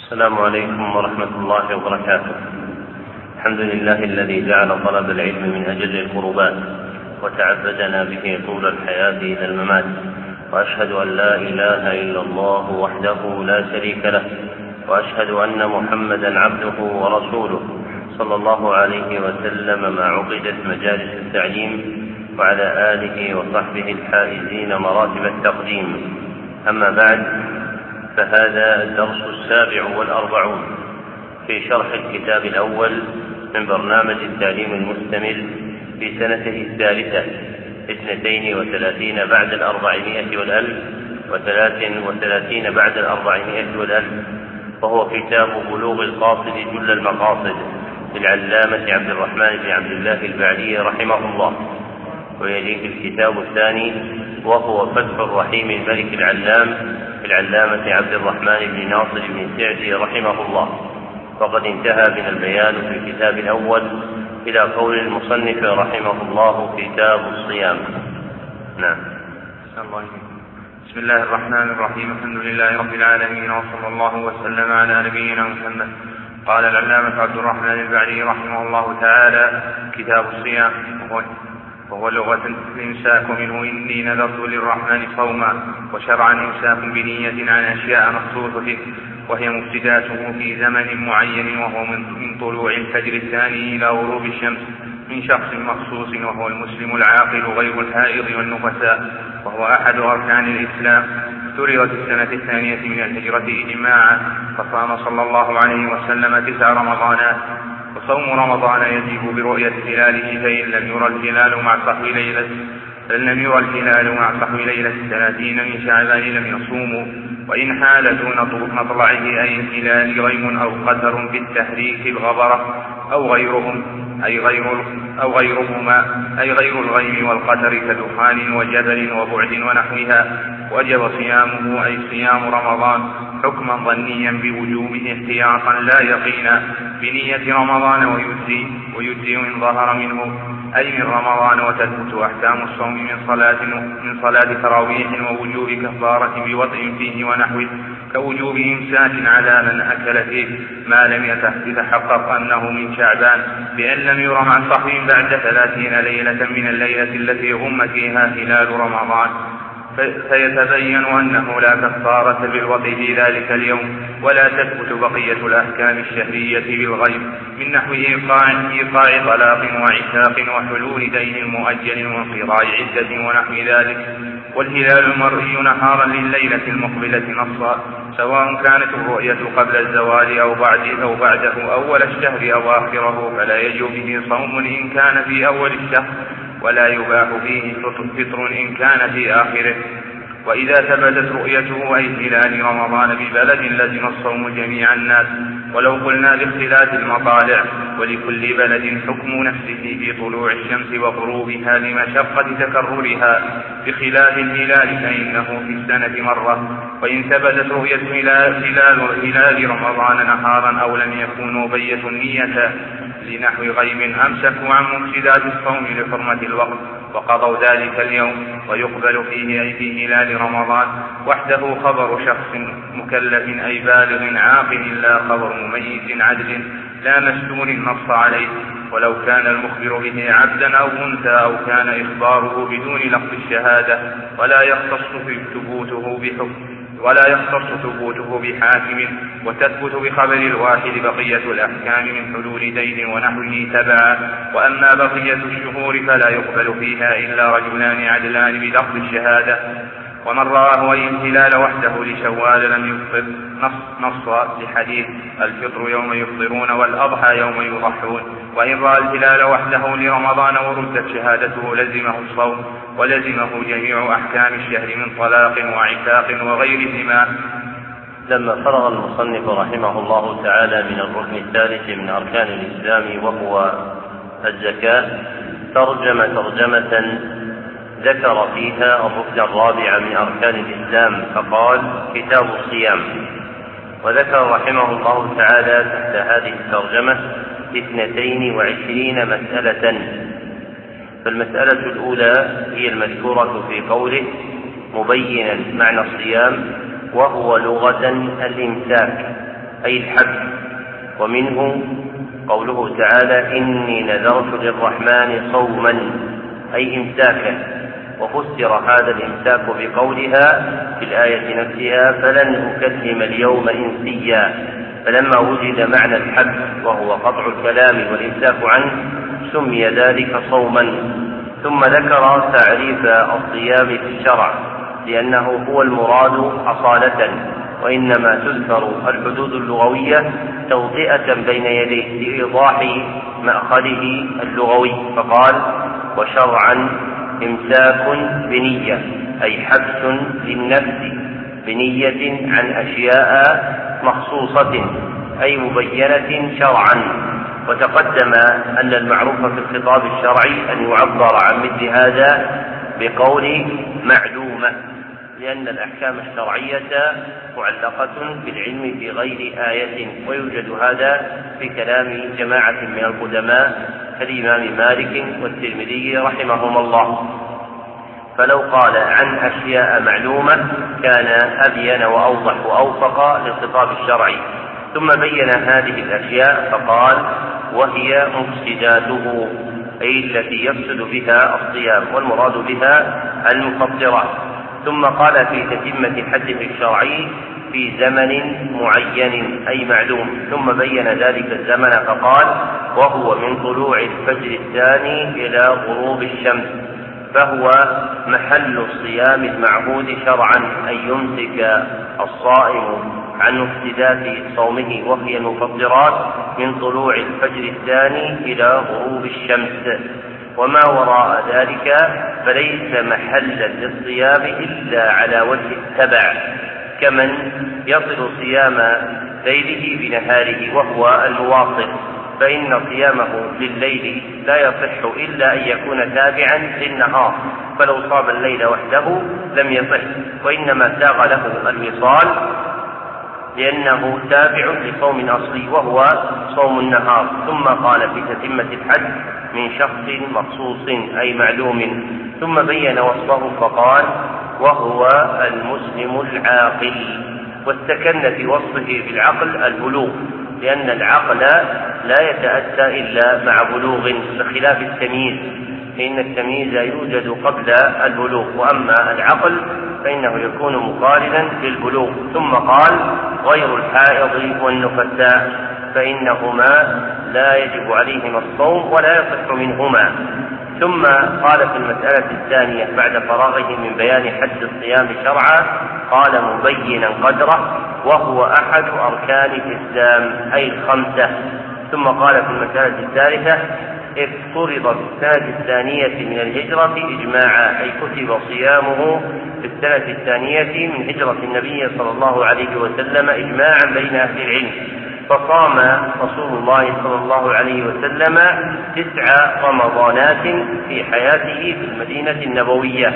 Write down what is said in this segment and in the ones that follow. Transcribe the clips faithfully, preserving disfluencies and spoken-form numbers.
السلام عليكم ورحمة الله وبركاته. الحمد لله الذي جعل طلب العلم من أجل القربات وتعبدنا به طول الحياة إلى الممات، وأشهد أن لا إله إلا الله وحده لا شريك له، وأشهد أن محمدا عبده ورسوله صلى الله عليه وسلم ما عقدت مجالس التعليم، وعلى آله وصحبه الحائزين مراتب التقديم. أما بعد، فهذا الدرس السابع والأربعون في شرح الكتاب الأول من برنامج التعليم المستمر في سنته الثالثة اثنتين وثلاثين بعد الأربعمائة والألف وثلاث وثلاثين بعد الأربعمائة والألف، وهو كتاب بلوغ القاصد جل المقاصد للعلامة عبد الرحمن بن عبد الله البعلي رحمه الله. ويليه الكتاب الثاني وهو فتح الرحيم الملك العلام العلامة عبد الرحمن بن ناصر بن سعدي رحمه الله. وقد انتهى من البيان في الكتاب الأول إلى قول المصنف رحمه الله كتاب الصيام. نعم. بسم الله الرحمن الرحيم. الحمد لله رب العالمين، وصلى الله وسلم على نبينا محمد. قال العلامة عبد الرحمن البعلي رحمه الله تعالى: كتاب الصيام، وهو لغة الإمساك منه إني نذرت للرحمن صوما، وشرعا إمساك بنية عن أشياء مخصوصة فيه، وهي مبتداته في زمن معين، وهو من طلوع الفجر الثاني إلى غروب الشمس من شخص مخصوص، وهو المسلم العاقل غير الحائض والنفساء، وهو أحد أركان الإسلام. افترضت السنة الثانية من الهجرة إجماعا، فصام صلى الله عليه وسلم تسع رمضانات. وصوم رمضان يجب برؤية هلاله، فإن لم يرى الهلال مع صحو ليلة فإن لم يرى الهلال مع صحو ليلة ثلاثين من شعبان لم يصوموا. وإن حال دون مطلعه أي الهلال غيم أو قدر بالتحريك الغبرة أو غيرهم أي غير أو غيرهما أي غير الغيم والقدر كدخان وجبل وبعد ونحوها، وجب صيامه أي صيام رمضان حكما ظنيا بوجوبه احتياطا لا يقينا بنية رمضان، ويجزي ويجزي إن ظهر منه أي من رمضان، وتثبت أحكام الصوم من صلاة من صلاة تراويح ووجوب كفارة بوضع فيه ونحوه، كوجوب إمساك على من أكل فيه ما لم يتحقق أنه من شعبان، بأن لم ير مع صحو بعد ثلاثين ليلة من الليلة التي غم فيها هلال رمضان، فيتبين أنه لا كفارة بالوضع في ذلك اليوم، ولا تثبت بقية الأحكام الشهرية بالغيب من نحو إيقاع طلاق وعتاق وحلول دين مؤجل وانقضاء عدة ونحو ذلك. والهلال المرئي نهارا لليلة المقبلة نصا، سواء كانت الرؤية قبل الزوال أو بعده أو بعده أول الشهر أو آخره، فلا يجب به صوم إن كان في أول الشهر، ولا يباح فيه فطر إن كان في آخره. وإذا ثبتت رؤيته أي هلال رمضان ببلد لزم الصوم جميع الناس، ولو قلنا باختلاف المطالع، ولكل بلد حكم نفسه في طلوع الشمس وغروبها لمشقة تكررها، بخلاف الهلال فإنه في السنة مرة. وإن ثبتت رؤية هلال, هلال رمضان نهارا أو لم يكونوا بيتوا النية لنحو غيم أمسكوا عن مفسدات الصوم لحرمة الوقت وقضوا ذلك اليوم، ويقبل فيه أي في هلال رمضان وحده خبر شخص مكلف أي بالغ عاقل، لا خبر مميز عدل لا مستور نص عليه، ولو كان المخبر به عبدا أو أنثى، أو كان إخباره بدون لفظ الشهادة، ولا يختص ثبوته بحكم ولا يختص ثبوته بحاكم، وتثبت بخبر الواحد بقية الأحكام من حلول دين ونحوه تبعا. وأما بقية الشهور فلا يقبل فيها إلا رجلان عدلان بلفظ الشهادة. ومن رآه أي الهلال وحده لشوال لم يفطر نص نصا لحديث الفطر يوم يفطرون والأضحى يوم يضحون. وإن رأى الهلال وحده لرمضان وردت شهادته لزمه الصوم، ولزمه جميع أحكام الشهر من طلاق وعتاق وغيرهما. لما فرغ المصنف رحمه الله تعالى من الركن الثالث من أركان الإسلام وهو الزكاة، ترجم ترجمة ذكر فيها الركن الرابع من أركان الإسلام، فقال: كتاب الصيام. وذكر رحمه الله تعالى تحت هذه الترجمة اثنتين وعشرين مسألة. فالمسألة الأولى هي المذكورة في قوله مبينا معنى الصيام، وهو لغة الإمساك، أي الحبس. ومنه قوله تعالى إني نذرت للرحمن صوما أي إمساكا، وفسر هذا الإمساك بقولها في الآية نفسها فلن أكلم اليوم إنسيا، فلما وجد معنى الحبس وهو قطع الكلام والإمساك عنه سمي ذلك صوما. ثم ذكر تعريف الصيام في الشرع لأنه هو المراد أصالة، وإنما تذكر الحدود اللغوية توطئة بين يديه لإيضاح مأخذه اللغوي، فقال وشرعا إمساك بنية أي حبس للنفس بنية عن أشياء مخصوصة أي مبينة شرعا. وتقدم أن المعروف في الخطاب الشرعي أن يعبر عن مثل هذا بقول معلومة، لأن الأحكام الشرعية معلقة بالعلم في غير آية، ويوجد هذا في كلام جماعة من القدماء كالإمام مالك والترمذي رحمهم الله. فلو قال عن أشياء معلومة كان أبين وأوضح وأوفق للخطاب الشرعي. ثم بين هذه الأشياء فقال وهي مفسداته أي التي يفسد بها الصيام، والمراد بها المفطرات. ثم قال في تتمة حده الشرعي في زمن معين أي معلوم، ثم بين ذلك الزمن فقال وهو من طلوع الفجر الثاني إلى غروب الشمس، فهو محل الصيام المعهود شرعا أن يمسك الصائم عن مفسدات صومه وهي المفطرات من طلوع الفجر الثاني إلى غروب الشمس، وما وراء ذلك فليس محلا للصيام إلا على وجه التبع، كمن يصل صيام ليله بنهاره وهو المواصل، فإن صيامه لليل لا يصح إلا أن يكون تابعا للنهار، فلو صام الليل وحده لم يصح، وإنما ساغ له الوصال لأنه تابع لصوم أصلي وهو صوم النهار. ثم قال في تتمة الحج من شخص مخصوص أي معلوم، ثم بين وصفه فقال وهو المسلم العاقل، واستكن في وصفه بالعقل البلوغ، لأن العقل لا يتأتى إلا مع بلوغ بخلاف التمييز، فإن التمييز يوجد قبل البلوغ، وأما العقل فإنه يكون مقارنا للبلوغ. ثم قال غير الحائض والنفساء فإنهما لا يجب عليهما الصوم ولا يصح منهما. ثم قال في المسألة الثانية بعد فراغه من بيان حد الصيام شرعا قال مبينا قدره وهو أحد أركان الإسلام أي الخمسة. ثم قال في المسألة الثالثة افترض في السنة الثانية من الهجرة إجماعا أي كتب صيامه في السنة الثانية من هجرة النبي صلى الله عليه وسلم إجماعا بين أهل العلم، فصام رسول الله صلى الله عليه وسلم تسع رمضانات في حياته في المدينة النبوية.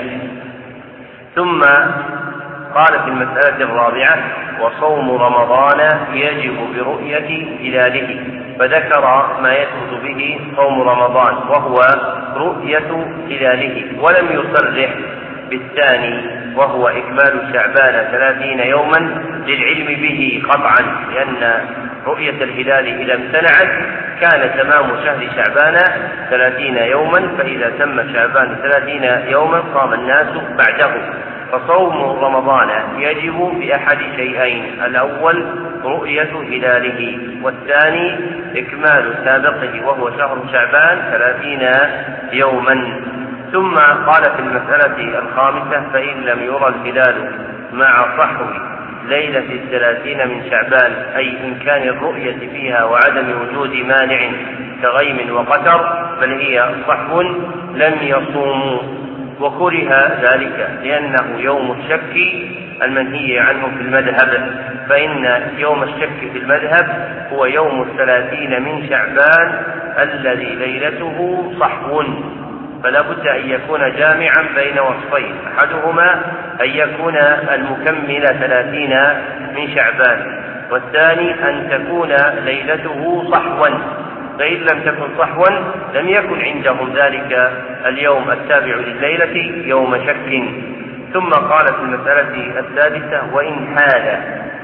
ثم قال في المسألة الرابعة وصوم رمضان يجب برؤية هلاله، فذكر ما يثبت به صوم رمضان وهو رؤية هلاله، ولم يصرح بالثاني وهو إكمال شعبان ثلاثين يوما للعلم به قطعا، لأن رؤية الهلال إذا امتنعت كان تمام شهر شعبان ثلاثين يوما، فإذا تم شعبان ثلاثين يوما صام الناس بعده. فصوم رمضان يجب بأحد شيئين، الأول رؤية هلاله، والثاني إكمال سابقه وهو شهر شعبان ثلاثين يوما. ثم قال في المسألة الخامسة فإن لم يرى الهلال مع صحو ليلة الثلاثين من شعبان أي إمكان الرؤية فيها وعدم وجود مانع كغيم وقتر بل هي صحو لم يصوموا، وكره ذلك لأنه يوم الشك المنهي عنه في المذهب، فإن يوم الشك في المذهب هو يوم الثلاثين من شعبان الذي ليلته صحو، فلا بد أن يكون جامعا بين وصفين، أحدهما أن يكون المكمل ثلاثين من شعبان، والثاني أن تكون ليلته صحوا، فإن لم تكن صحوا لم يكن عندهم ذلك اليوم التابع لليلة يوم شك. ثم قال في المسألة السادسة وإن حال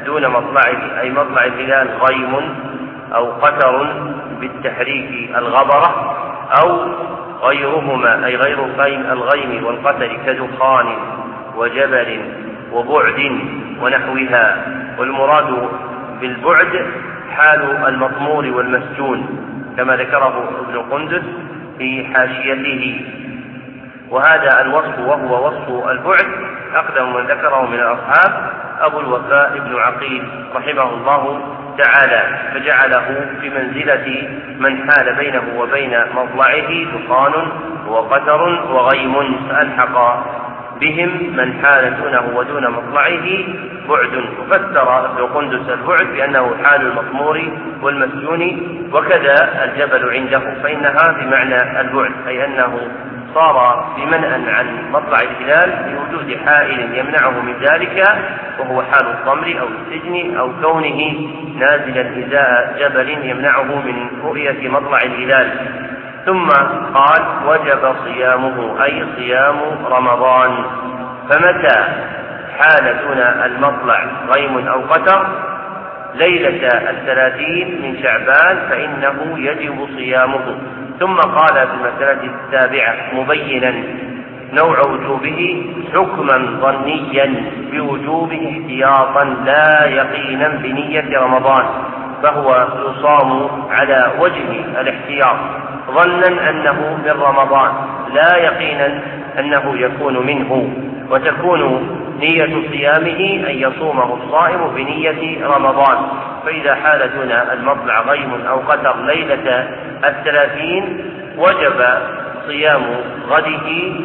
دون مطلعه أي مطلع الهلال غيم أو قتر بالتحريك الغبرة، أو غيرهما أي غير الغيم والقتر كدخان وجبل وبعد ونحوها. والمراد بالبعد حال المطمور والمسجون كما ذكره ابن قندس في حاشيته. وهذا الوصف وهو وصف البعد أقدم من ذكره من الأصحاب أبو الوفاء ابن عقيل رحمه الله تعالى، فجعله في منزلة من حال بينه وبين مطلعه دخان وقتر وغيم، فألحق بهم من حال دونه ودون مطلعه بعد. وفسر ابن قندس البعد بأنه حال المطمور والمسجون، وكذا الجبل عنده، فإنها بمعنى البعد أي أنه صار بمنأ عن مطلع الهلال بوجود حائل يمنعه من ذلك، وهو حال الضمر أو السجن أو كونه نازلا إزاء جبل يمنعه من رؤية مطلع الهلال. ثم قال وجب صيامه أي صيام رمضان. فمتى حال دون المطلع غيم أو قتر ليلة الثلاثين من شعبان فإنه يجب صيامه. ثم قال في المسألة السابعة مبينا نوع وجوبه حكما ظنيا بوجوبه احتياطا لا يقينا بنية رمضان، فهو يصام على وجه الاحتياط ظنا أنه من رمضان لا يقينا أنه يكون منه، وتكون نية صيامه أن يصومه الصائم بنية رمضان. فإذا حال دون المطلع غيم أو قتر ليلة الثلاثين وجب صيام غده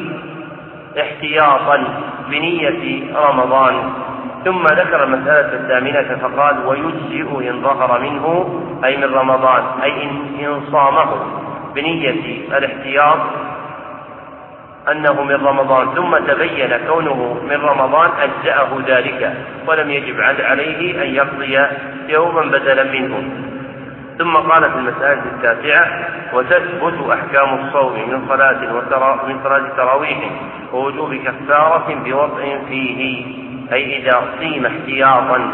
احتياطا بنية رمضان. ثم ذكر المسألة الثامنة فقال ويجزئ إن ظهر منه أي من رمضان، أي إن صامه بنية الاحتياط أنه من رمضان ثم تبين كونه من رمضان أجزأه ذلك، ولم يجب عليه أن يقضي يوما بدلا منه. ثم قال في المسألة التاسعة وتثبت أحكام الصوم من صلاة من صلاة تراويح ووجوب كفارة بوضع فيه، أي إذا صيم احتياطا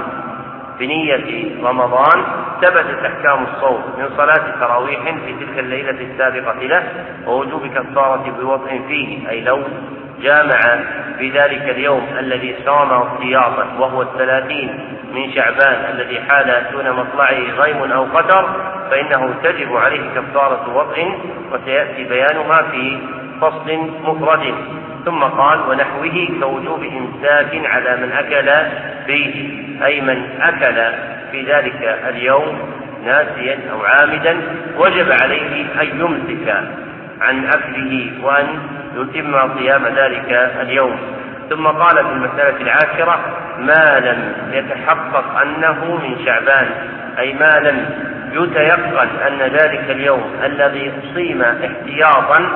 بنية رمضان ثبتت أحكام الصوم من صلاة تراويح في تلك الليلة السابقة له ووجوب كفارة بوضع فيه، أي لو جامع في ذلك اليوم الذي صامه احتياطا وهو الثلاثين من شعبان الذي حال دون مطلعه غيم أو قتر فإنه تجب عليه كفارة وضع، وسيأتي بيانها في فصل مفرد. ثم قال ونحوه كوجوب إمساك على من أكل فيه، أي من أكل في ذلك اليوم ناسيا أو عامدا وجب عليه أن يمسك عن أكله وأن يتم صيام ذلك اليوم. ثم قال في المسألة العاشرة ما لم يتحقق أنه من شعبان، أي ما لم يتيقن أن ذلك اليوم الذي صيم احتياطا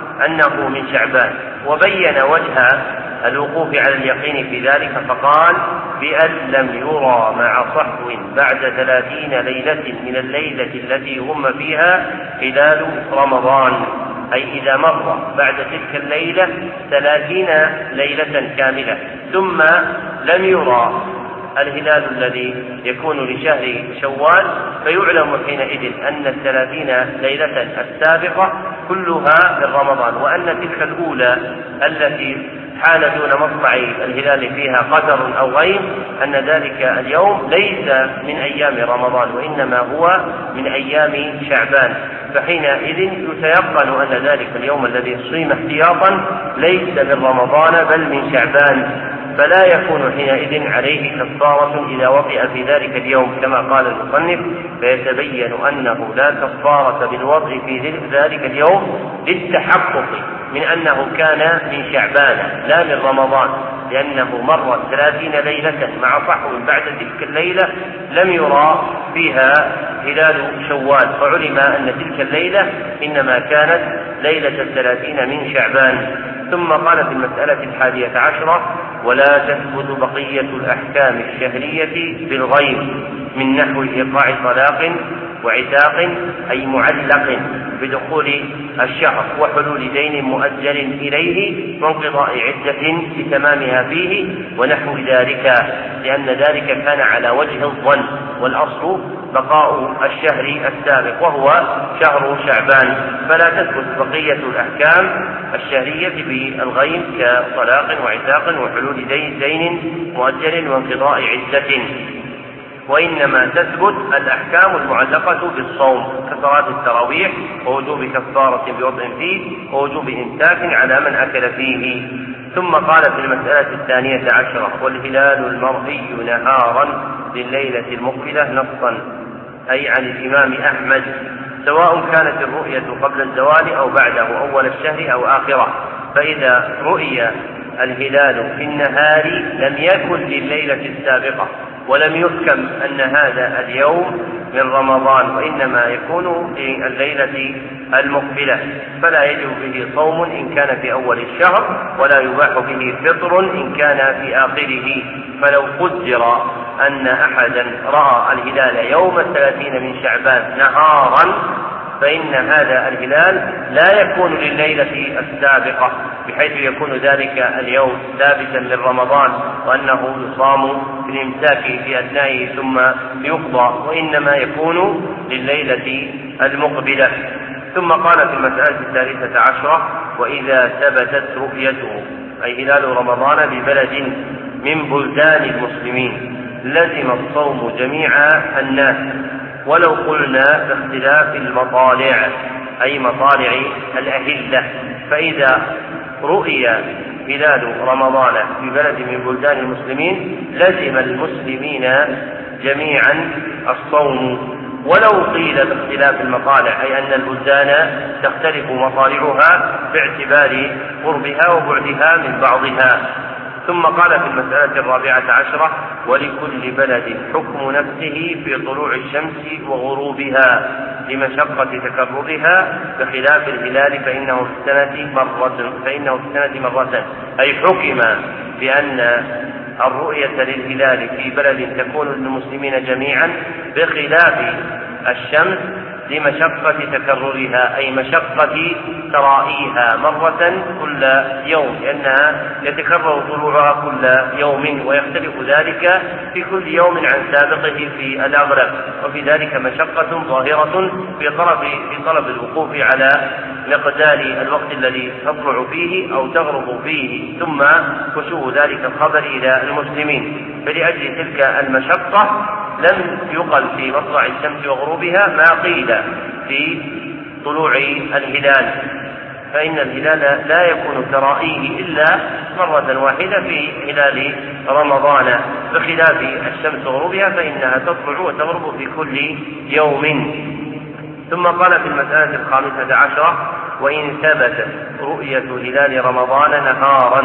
أنه من شعبان، وبين وجه الوقوف على اليقين في ذلك فقال بأن لم يرى مع صحو بعد ثلاثين ليلة من الليلة التي هم فيها هلال رمضان، أي إذا مر بعد تلك الليلة ثلاثين ليلة كاملة ثم لم يرى الهلال الذي يكون لشهر شوال، فيعلم حينئذ أن الثلاثين ليلة السابقة كلها من رمضان، وأن تلك الأولى التي حال دون مطلع الهلال فيها قدر أو غيم أن ذلك اليوم ليس من أيام رمضان وإنما هو من أيام شعبان، فحينئذ يتيقن أن ذلك اليوم الذي صيم احتياطا ليس من رمضان بل من شعبان، فلا يكون حينئذ عليه كفارة إذا وطئ في ذلك اليوم كما قال المصنف، فيتبين أنه لا كفارة بالوضع في ذلك اليوم للتحقق من أنه كان من شعبان لا من رمضان، لأنه مر ثلاثين ليلة مع صحو بعد تلك الليلة لم يرى فيها هلال شوال، فعلم أن تلك الليلة إنما كانت ليلة الثلاثين من شعبان. ثم قال في المسألة الحادية عشرة ولا تثبت بقية الأحكام الشهرية بالغيب من نحو إيقاع طلاق وعتاق أي معلق بدخول الشهر وحلول دين مؤجل إليه وانقضاء عدة لتمامها فيه ونحو ذلك، لأن ذلك كان على وجه الظن، والأصل بقاء الشهر السابق وهو شهر شعبان، فلا تثبت بقية الأحكام الشهرية بالغيم كطلاق وعتاق وحلول دين, دين مؤجل وانقضاء عدة، وإنما تثبت الأحكام المعلقة بالصوم كصلاة التراويح ووجوب كفارة بوضع فيه ووجوب إمساك على من أكل فيه. ثم قال في المسألة الثانية عشرة: والهلال المرئي نهارا لليلة المقبلة نصا، أي عن الإمام أحمد، سواء كانت الرؤية قبل الزوال أو بعده أول الشهر أو آخره، فإذا رؤي الهلال في النهار لم يكن لليلة السابقة ولم يحكم أن هذا اليوم من رمضان، وإنما يكون لليلة المقبلة، فلا يجب به صوم إن كان في أول الشهر، ولا يباح به فطر إن كان في آخره. فلو قدر أن أحدا رأى الهلال يوم الثلاثين من شعبان نهارا فإن هذا الهلال لا يكون لليلة السابقة، بحيث يكون ذلك اليوم ثابتا من رمضان وأنه يصام بالإمساك في أثنائه ثم يقضى، وإنما يكون لليلة المقبلة. ثم قال في المسألة الثالثة عشرة: وإذا ثبتت رؤيته أي هلال رمضان ببلد من بلدان المسلمين لزم الصوم جميع الناس، ولو قلنا باختلاف المطالع أي مطالع الأهلة، فإذا رؤي هلال رمضان في بلد من بلدان المسلمين لزم المسلمين جميعا الصوم، ولو قيل باختلاف المطالع أي أن البلدان تختلف مطالعها باعتبار قربها وبعدها من بعضها. ثم قال في المسألة الرابعة عشرة: ولكل بلد حكم نفسه في طلوع الشمس وغروبها لمشقة تكررها، بخلاف الهلال فإنه في السنة مرة فإنه في السنة مرة أي حكم بأن الرؤية للهلال في بلد تكون للمسلمين جميعا بخلاف الشمس لمشقة تكررها أي مشقة ترائيها مرة كل يوم، لأنها يتكرر طلوعها كل يوم، ويختلف ذلك في كل يوم عن سابقه في الأغلب، وفي ذلك مشقة ظاهرة في طلب في طلب الوقوف على مقدار الوقت الذي تطلع فيه أو تغرب فيه، ثم كشوف ذلك الخبر إلى المسلمين. فلأجل تلك المشقة لم يقل في مطلع الشمس وغروبها ما قيل في طلوع الهلال، فإن الهلال لا يكون كرائيه إلا مرة واحدة في هلال رمضان، بخلاف الشمس وغروبها فإنها تطلع وتغرب في كل يوم. ثم قال في المسألة الخامسة عشرة: وإن ثبتت رؤية هلال رمضان نهارا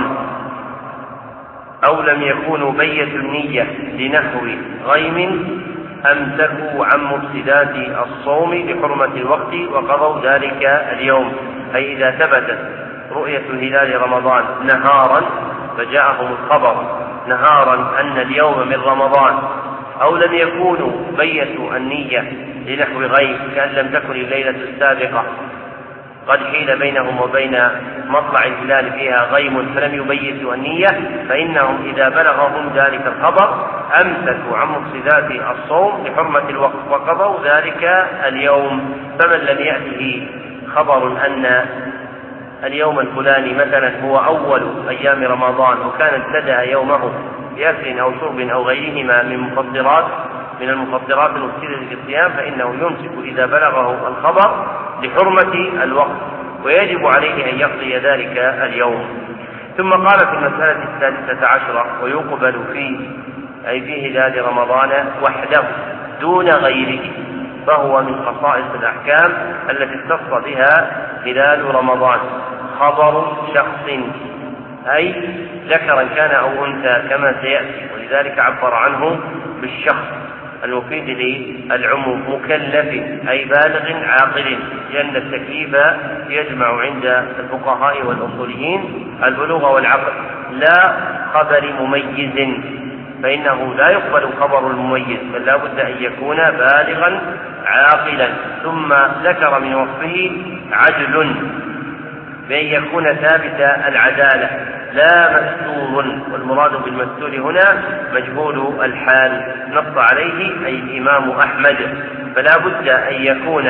أو لم يكونوا بية النية لنحو غيم أمسكوا عن مفسدات الصوم لحرمة الوقت وقضوا ذلك اليوم، أي إذا ثبتت رؤية هلال رمضان نهارا فجاءهم الخبر نهارا أن اليوم من رمضان، أو لم يكونوا بية النية لنحو غيم كأن لم تكن الليلة السابقة قد حيل بينهم وبين مطلع الهلال فيها غيم فلم يبيتوا النية، فإنهم إذا بلغهم ذلك الخبر أمسكوا عن مفسدات الصوم لحرمة الوقت وقضوا ذلك اليوم. فمن لم يأته خبر أن اليوم الفلاني مثلا هو أول أيام رمضان وكان ابتدأ يومه بأكل أو شرب أو غيرهما من مفطرات من المفطرات المفسدة للصيام، فإنه يمسك إذا بلغه الخبر لحرمة الوقت، ويجب عليه أن يقضي ذلك اليوم. ثم قال في المسألة الثالثة عشرة: ويقبل فيه أي في هلال رمضان وحده دون غيره، فهو من خصائص الأحكام التي اختص بها هلال رمضان خبر شخص، أي ذكرا كان أو أنثى كما سيأتي، ولذلك عبر عنه بالشخص المفيد للعموم مكلف أي بالغ عاقل، لأن التكليف يجمع عند الفقهاء والأصوليين البلوغ والعقل، لا خبر مميز فإنه لا يقبل خبر المميز، بل لا بد أن يكون بالغا عاقلا. ثم ذكر من وصفه عدل، بأن يكون ثابت العدالة لا مستور، والمراد بالمستور هنا مجهول الحال نص عليه أي الإمام أحمد. فلا بد أن يكون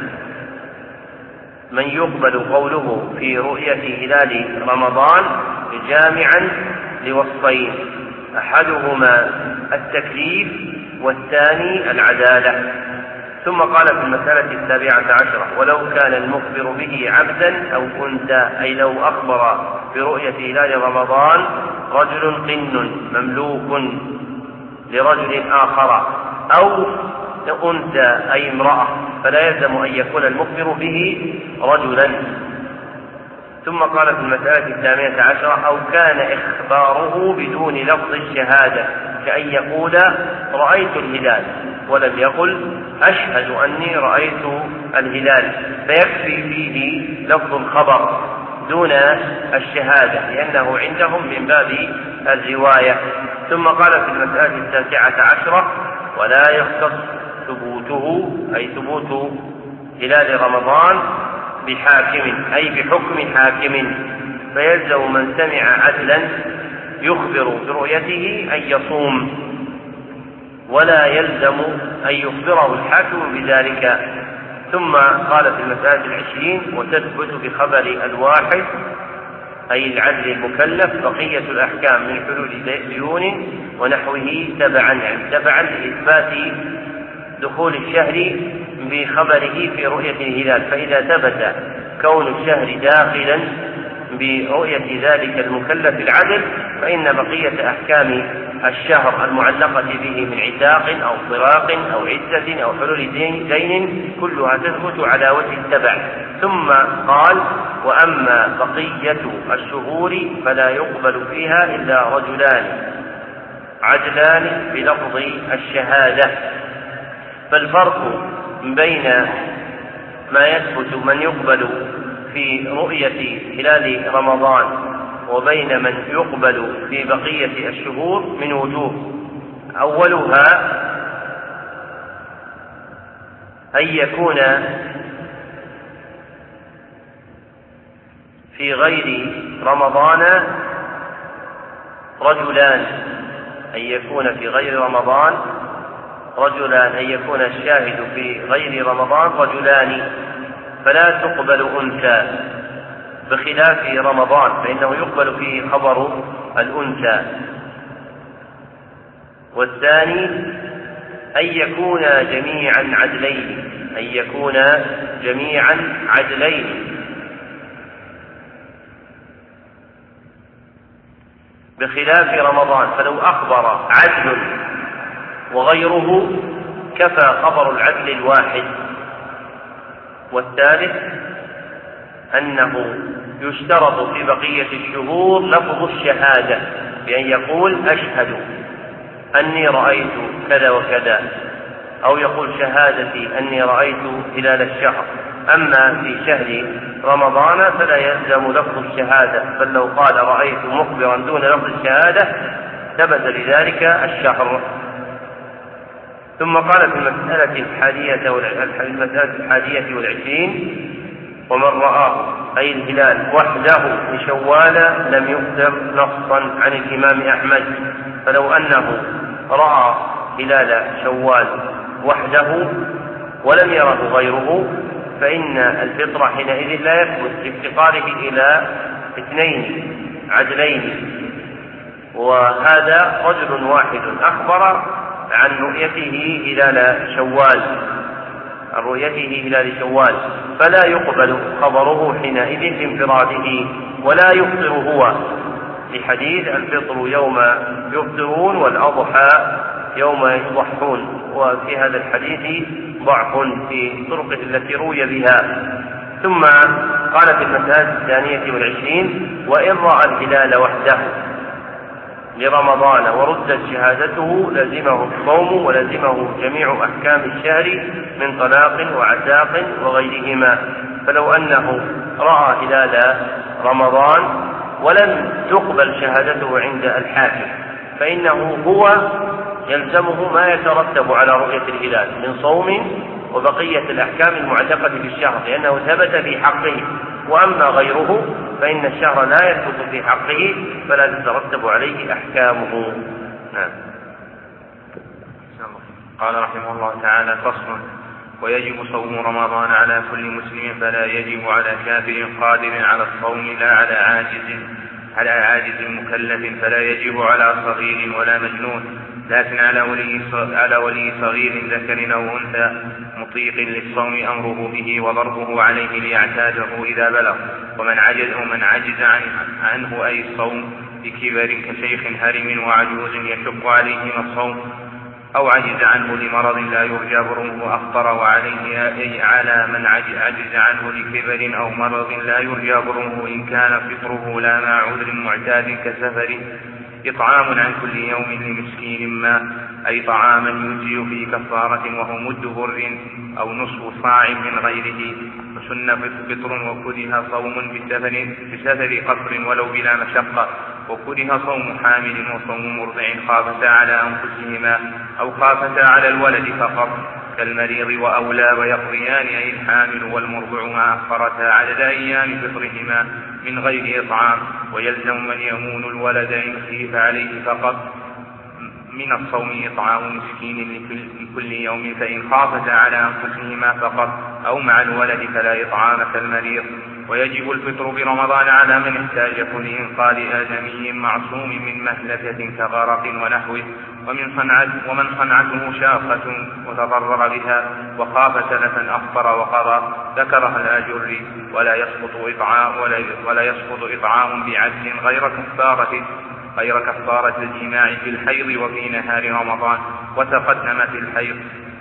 من يقبل قوله في رؤية هلال رمضان جامعا لوصفين، أحدهما التكليف والثاني العدالة. ثم قال في المسألة السابعة عشرة: ولو كان المخبر به عبدا أو أنثى، أي لو أخبر برؤية هلال رمضان رجل قن مملوك لرجل آخر أو أنثى أي امرأة، فلا يلزم أن يكون المخبر به رجلا. ثم قال في المسألة الثامنة عشرة: أو كان إخباره بدون لفظ الشهادة، كأن يقول رأيت الهلال ولم يقل أشهد أني رأيت الهلال، فيكفي فيه لفظ الخبر دون الشهادة لأنه عندهم من باب الرواية. ثم قال في المسألة التاسعة عشرة: ولا يختص ثبوته أي ثبوت هلال رمضان بحاكم أي بحكم حاكم، فيلزم من سمع عدلا يخبر برؤيته أن يصوم، ولا يلزم أن يخبره الحاكم بذلك. ثم قال في المسألة العشرين: وتثبت بخبر الواحد أي العدل المكلف بقية الأحكام من حلول ديون ونحوه تبعا، يعني تبعا لإثبات دخول الشهر بخبره في رؤية الهلال. فإذا ثبت كون الشهر داخلا برؤية ذلك المكلف العدل، فإن بقية أحكام الشهر المعلقة به من عتاق أو طلاق أو عدة أو حلول دين, دين كلها تثبت على وجه التبع. ثم قال: وأما بقية الشهور فلا يقبل فيها إلا رجلان عدلان بلفظ الشهادة. فالفرق بين ما يثبت من يقبل في رؤية هلال رمضان وبين من يقبل في بقية الشهور من وجوه: أولها أن يكون في غير رمضان رجلان أن يكون في غير رمضان رجلان أن يكون الشاهد في غير رمضان رجلان، فلا تقبل أنثى، بخلاف رمضان فإنه يقبل فيه خبر الأنثى. والثاني أن يكون جميعا عدلين أن يكون جميعا عدلين بخلاف رمضان، فلو أخبر عدل وغيره كفى خبر العدل الواحد. والثالث أنه يشترط في بقية الشهور لفظ الشهادة، بأن يقول أشهد أني رأيت كذا وكذا، أو يقول شهادتي أني رأيت هلال الشهر. أما في شهر رمضان فلا يلزم لفظ الشهادة، بل لو قال رأيت مخبرا دون لفظ الشهادة ثبت لذلك الشهر. ثم قال في المسألة الحادية المسألة الحادية والعشرين: ومن رآه أي الهلال وحده لشوال لم يؤثر نصا عن الإمام أحمد. فلو أنه رأى هلال شوال وحده ولم يره غيره فإن الفطر حينئذ لا يثبت لافتقاره إلى اثنين عدلين، وهذا رجل واحد أخبر عن رؤيته هلال شوال عن رؤيته هلال شوال فلا يقبل خبره حينئذ بانفراده، ولا يفطر هو، لحديث الفطر يوم يفطرون والأضحى يوم يضحون. وفي هذا الحديث ضعف في طرقه التي روي بها. ثم قال في المسألة الثانية والعشرين: وإن رأى الهلال وحده لرمضان وردت شهادته لزمه الصوم ولزمه جميع أحكام الشهر من طلاق وعتاق وغيرهما. فلو أنه رأى هلال رمضان ولم تقبل شهادته عند الحاكم، فإنه هو يلزمه ما يترتب على رؤية الهلال من صوم وبقية الأحكام المعتقدة في الشهر، لأنه ثبت في حقه. وأما غيره فإن الشهر لا يثبت في حقه فلا تترتب عليه أحكامه. نعم. قال رحمه الله تعالى: فصل: ويجب صوم رمضان على كل مسلم، فلا يجب على كافر قادر على الصوم لا على عاجز على عاجز مكلف، فلا يجب على صغير ولا مجنون، لكن على ولي على ولي صغير ذكر أو أنثى مطيق للصوم أمره به وضربه عليه ليعتاده إذا بلغ. ومن عجز ومن عجز عنه أي الصوم بكبر كشيخ هرم وعجوز يشق عليهما الصوم، أو عجز عنه لمرض لا يرجى برؤه أفطر، وعليه أي على من عجز عنه لكبر أو مرض لا يرجى برؤه إن كان فطره لا مع عذر معتاد كسفر، إطعام عن كل يوم لمسكين ما، أي طعاما يجزي في كفارة وهو مد بر أو نصف صاع من غيره. وسن فطر وكره صوم بسفر, بسفر قصر ولو بلا مشقة، وكره صوم حامل وصوم مرضع خافتا على أنفسهما أو خافتا على الولد فقط كالمريض وأولى، ويقضيان أي الحامل والمرضع ما أخرتا عدد أيام فطرهما من غير إطعام. ويلزم من يمون الولد إن خيف عليه فقط من الصوم إطعام مسكين لكل يوم، فإن خافتا على أنفسهما فقط أو مع الولد فلا إطعام كالمريض. ويجب الفطر برمضان على من احتاجه لإنقاذ آدمي معصوم من مهلكة كغرق ونحوه، ومن صنعت ومن صنعته شاقة وتضرر بها وخاف سلفا أفطر وقضى ذكرها الآجري. ولا يسقط إطعام ولا, ولا يسقط إطعام بعجز غير كفارة غير كفارة الجماع في الحيض وفي نهار رمضان وتقدم في الحيض.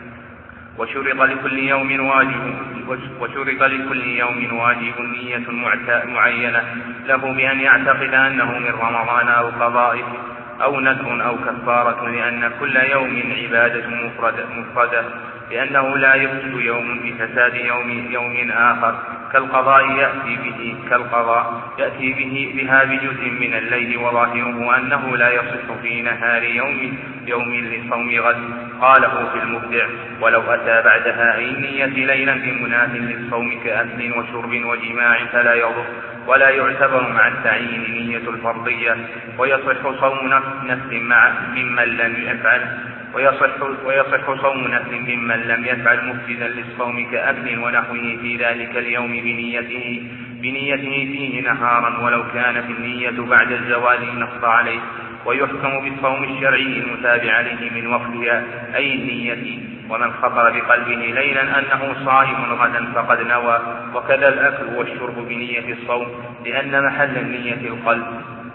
وشرط لكل يوم واجب وشرط لكل يوم واجب نية معينة له بأن يعتقد أنه من رمضان أو قضائه أو نذر أو كفارة، لأن كل يوم عبادة مفردة, مفردة لأنه لا يفسد يوم بفساد يوم, يوم آخر كالقضاء يأتي به كالقضاء يأتي به بها بجزء من الليل، وظاهره أنه لا يصح في نهار يوم يوم لصوم غد. قاله في المبدع: ولو أتى بعدها أي نية ليلا بمناف للصوم كأكل وشرب وجماع فلا يضر، ولا يعتبر مع التعيين نية الفرضية. ويصح صوم نفس مع ممن لم يفعل ويصح, ويصح صوم نفس ممن لم يفعل مفسدا للصوم كأكل ونحوه في ذلك اليوم بنيته, بنيته فيه نهارا ولو كانت النية بعد الزوال نص عليه. ويحكم بالصوم الشرعي المتابع له من وقتها أي النية. ومن خطر بقلبه ليلا أنه صائم غدا فقد نوى، وكذا الأكل والشرب بنية الصوم لأن محل النية القلب.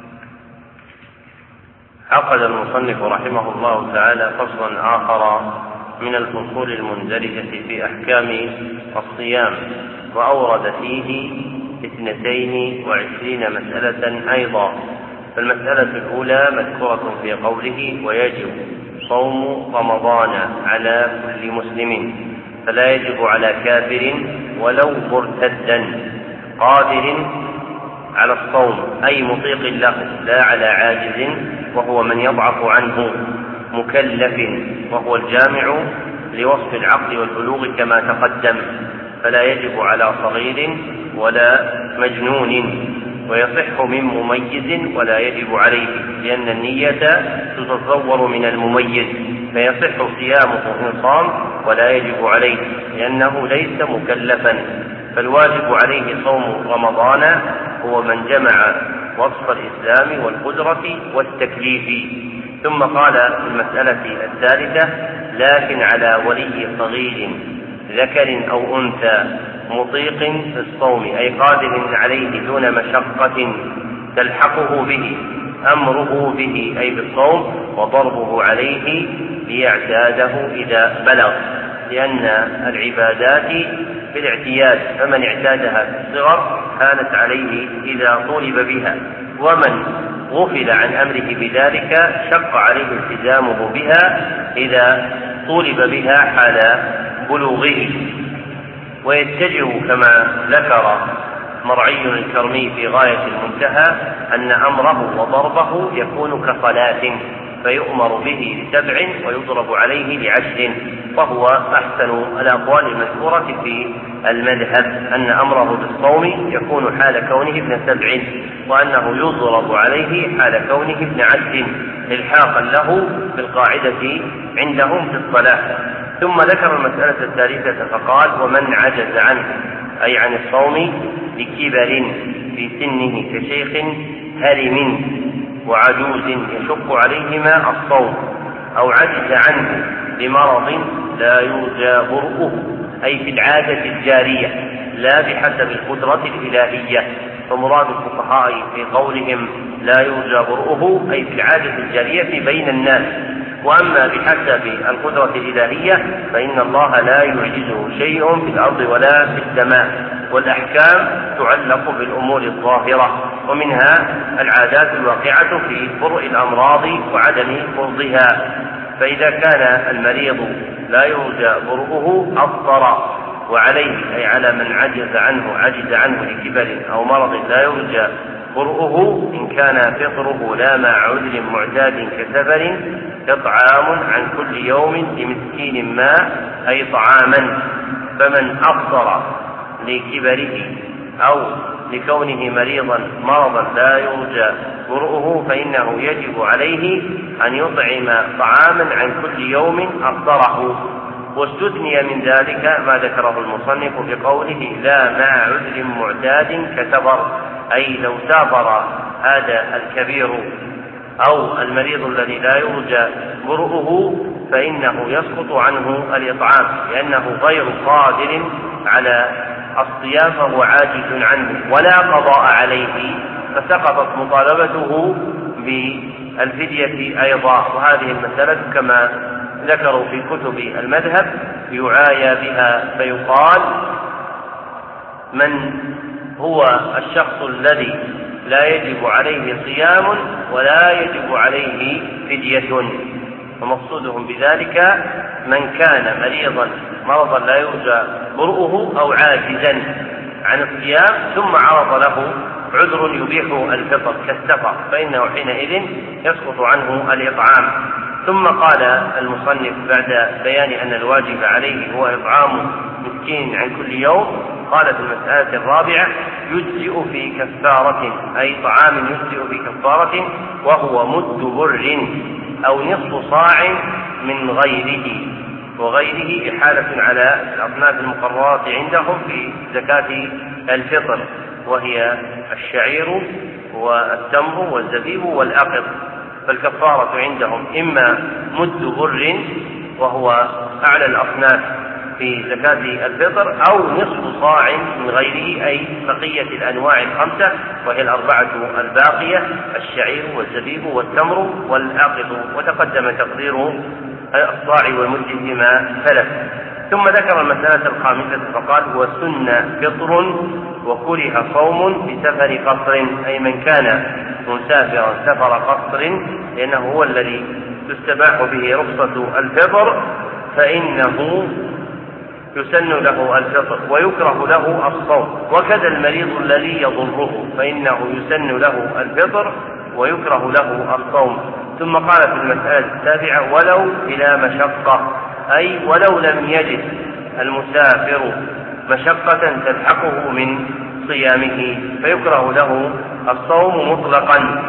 عقد المصنف رحمه الله تعالى فصلا آخر من الفصول المندرجة في أحكام الصيام، وأورد فيه اثنتين وعشرين مسألة أيضا. فالمسألة الأولى مذكورة في قوله: ويجب صوم رمضان على كل مسلم، فلا يجب على كافر ولو مرتدا قادر على الصوم أي مطيق له، لا على عاجز وهو من يضعف عنه، مكلف وهو الجامع لوصف العقل والبلوغ كما تقدم، فلا يجب على صغير ولا مجنون. ويصح من مميز ولا يجب عليه، لأن النية تتصور من المميز، فيصح صيامه إن صام ولا يجب عليه لأنه ليس مكلفا. فالواجب عليه صوم رمضان هو من جمع وصف الإسلام والقدرة والتكليف. ثم قال في المسألة الثالثة: لكن على ولي صغير ذكر أو أنثى مطيق في الصوم أي قادر عليه دون مشقة تلحقه به أمره به أي بالصوم، وضربه عليه ليعتاده إذا بلغ، لأن العبادات بالاعتياد، فمن اعتادها في الصغر كانت عليه إذا طولب بها، ومن غفل عن أمره بذلك شق عليه التزامه بها إذا طولب بها حال بلوغه. ويتجه كما ذكر مرعي الكرمي في غاية المنتهى أن أمره وضربه يكون كصلاة، فيؤمر به لسبع ويضرب عليه لعشر، وهو أحسن الأقوال المذكورة في المذهب أن أمره بالصوم يكون حال كونه ابن سبع، وأنه يضرب عليه حال كونه ابن عشر إلحاقا له بالقاعدة عندهم في الصلاة. ثم ذكر المسألة الثالثة فقال: ومن عجز عنه، أي عن الصوم لكبر في سنه كشيخ هرم وعجوز يشق عليهما الصوم، أو عجز عنه لمرض لا يرجى برؤه، أي في العادة الجارية لا بحسب القدرة الإلهية. فمراد الفقهاء في قولهم لا يرجى برؤه أي في العادة الجارية بين الناس، وأما بحسب القدرة الإلهية فإن الله لا يعجزه شيء في الأرض ولا في السماء، والأحكام تعلق بالأمور الظاهرة، ومنها العادات الواقعة في برء الأمراض وعدم فرضها. فإذا كان المريض لا يرجى برؤه أفطر، وعليه أي على من عجز عنه عجز عنه لكبر أو مرض لا يرجى برؤه إن كان فطره لا مع عذر معتاد كسفر إطعام عن كل يوم لمسكين ما، أي طعاما. فمن أفطر لكبره أو لكونه مريضا مرضا لا يرجى برؤه فإنه يجب عليه أن يطعم طعاما عن كل يوم أفطره. واستثني من ذلك ما ذكره المصنف بقوله لا مع عذر معتاد كسفر، أي لو سافر هذا الكبير أو المريض الذي لا يرجى برؤه فإنه يسقط عنه الإطعام، لأنه غير قادر على الصيام فهو عاجز عنه ولا قضاء عليه، فسقطت مطالبته بالفدية أيضا. وهذه المسألة كما ذكروا في كتب المذهب يعايى بها، فيقال: من هو الشخص الذي لا يجب عليه صيام ولا يجب عليه فدية؟ ومقصودهم بذلك من كان مريضا مرضا لا يرجى برؤه أو عاجزا عن الصيام ثم عرض له عذر يبيح الفطر كالسفر، فإنه حينئذ يسقط عنه الإطعام. ثم قال المصنف بعد بيان أن الواجب عليه هو إطعام مسكين عن كل يوم، قال في المسألة الرابعة: يجزئ في كفارة، أي طعام يجزئ في كفارة، وهو مد بر أو نصف صاع من غيره. وغيره إحالة على الأصناف المقررات عندهم في زكاة الفطر، وهي الشعير والتمر والزبيب والأقط. فالكفارة عندهم إما مد بر وهو أعلى الأصناف في زكاة الفطر، أو نصف صاع من غيره، أي بقية الأنواع الخمسة وهي الأربعة الباقية: الشعير والزبيب والتمر والأقط. وتقدم تقدير الصاع والمد فيما سلف. ثم ذكر المسألة الخامسة فقال: وسن فطر وكره صوم بسفر قصر، أي من كان مسافرا سفر قصر لأنه هو الذي تستباح به رخصة الفطر فإنه يسن له الفطر ويكره له الصوم، وكذا المريض الذي يضره فإنه يسن له الفطر ويكره له الصوم. ثم قال في المسألة السابعة: ولو إلى مشقة، أي ولو لم يجد المسافر مشقة تلحقه من صيامه فيكره له الصوم مطلقا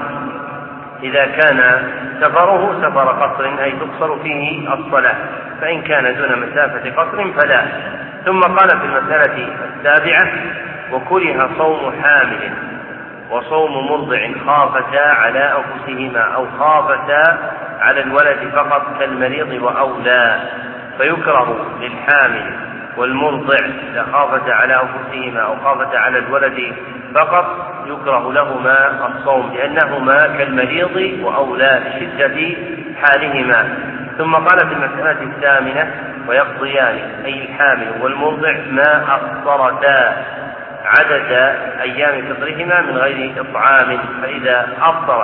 إذا كان سفره سفر قصر، أي تقصر فيه الصلاة، فإن كان دون مسافة قصر فلا. ثم قال في المسألة السابعة: وكره صوم حامل وصوم مرضع خافتا على أنفسهما، أو خافتا على الولد فقط كالمريض وأولى، فيكره للحامل والمرضع إذا خافتا على أنفسهما أو خافتا على الولد فقط يكره لهما الصوم لأنهما كالمريض وأولى لشدة حالهما. ثم قال في المسألة الثامنة: ويقضيان، أي الحامل والمرضع، ما أفطرتا عدد أيام فطرهما من غير إطعام. فإذا أفطر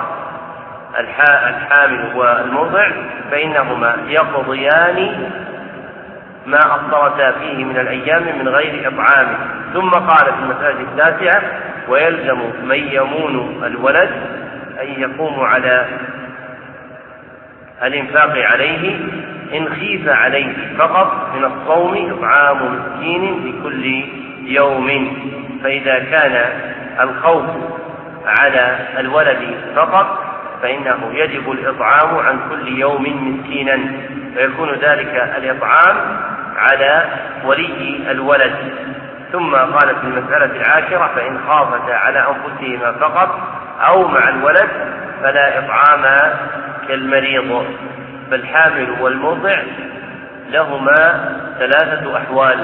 الحامل والمرضع فإنهما يقضيان ما أفطرتا فيه من الأيام من غير إطعام. ثم قال في المسألة التاسعة: ويلزم من يمون الولد أن يقوم على الإنفاق عليه إن خيف عليه فقط من الصوم إطعام مسكين لكل يوم. فإذا كان الخوف على الولد فقط فإنه يجب الإطعام عن كل يوم مسكينا، فيكون ذلك الإطعام على ولي الولد. ثم قال في المسألة العاشرة: فإن خافتا على أنفسهما فقط أو مع الولد فلا إطعام كالمريض. فالحامل والمرضع لهما ثلاثة أحوال.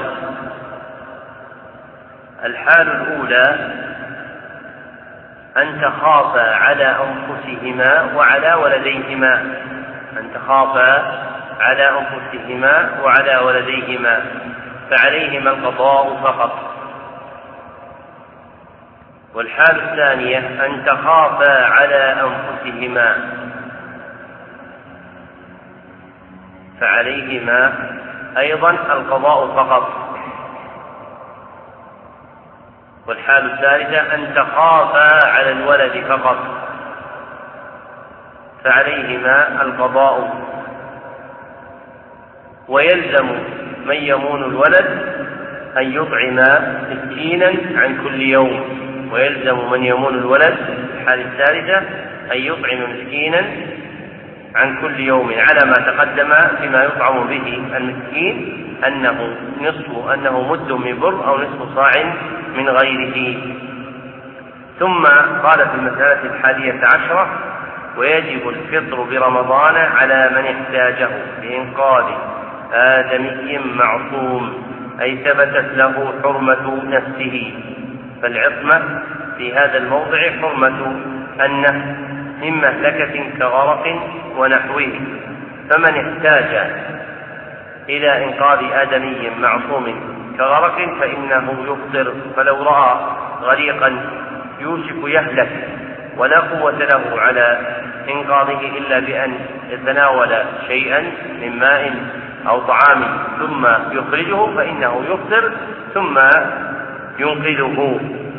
الحال الأولى أن تخافا على أنفسهما وعلى ولديهما، أن تخافا على أنفسهما وعلى ولديهما فعليهما القضاء فقط. والحال الثانية أن تخافا على أنفسهما فعليهما أيضا القضاء فقط. والحال الثالثة أن تخافا على الولد فقط فعليهما القضاء. ويلزم من يمون الولد أن يطعم مسكينا عن كل يوم، ويلزم من يمون الولد في الحال الثالثة أن يطعم مسكينا عن كل يوم على ما تقدم فيما يطعم به المسكين أنه نصف أنه مد من بر أو نصف صاع من غيره. ثم قال في المسألة الحادية عشرة: ويجب الفطر برمضان على من احتاجه بإنقاذ آدمي معصوم، أي ثبتت له حرمة نفسه. فالعصمة في هذا الموضع حرمة النفس من مهلكة كغرق ونحوه. فمن احتاج إلى إنقاذ آدمي معصوم كغرق فإنه يفطر، فلو رأى غريقا يوشك يهلك ولا قوة له على إنقاذه إلا بأن يتناول شيئا من ماء أو طعام ثم يخرجه فإنه يفطر ثم ينقذه.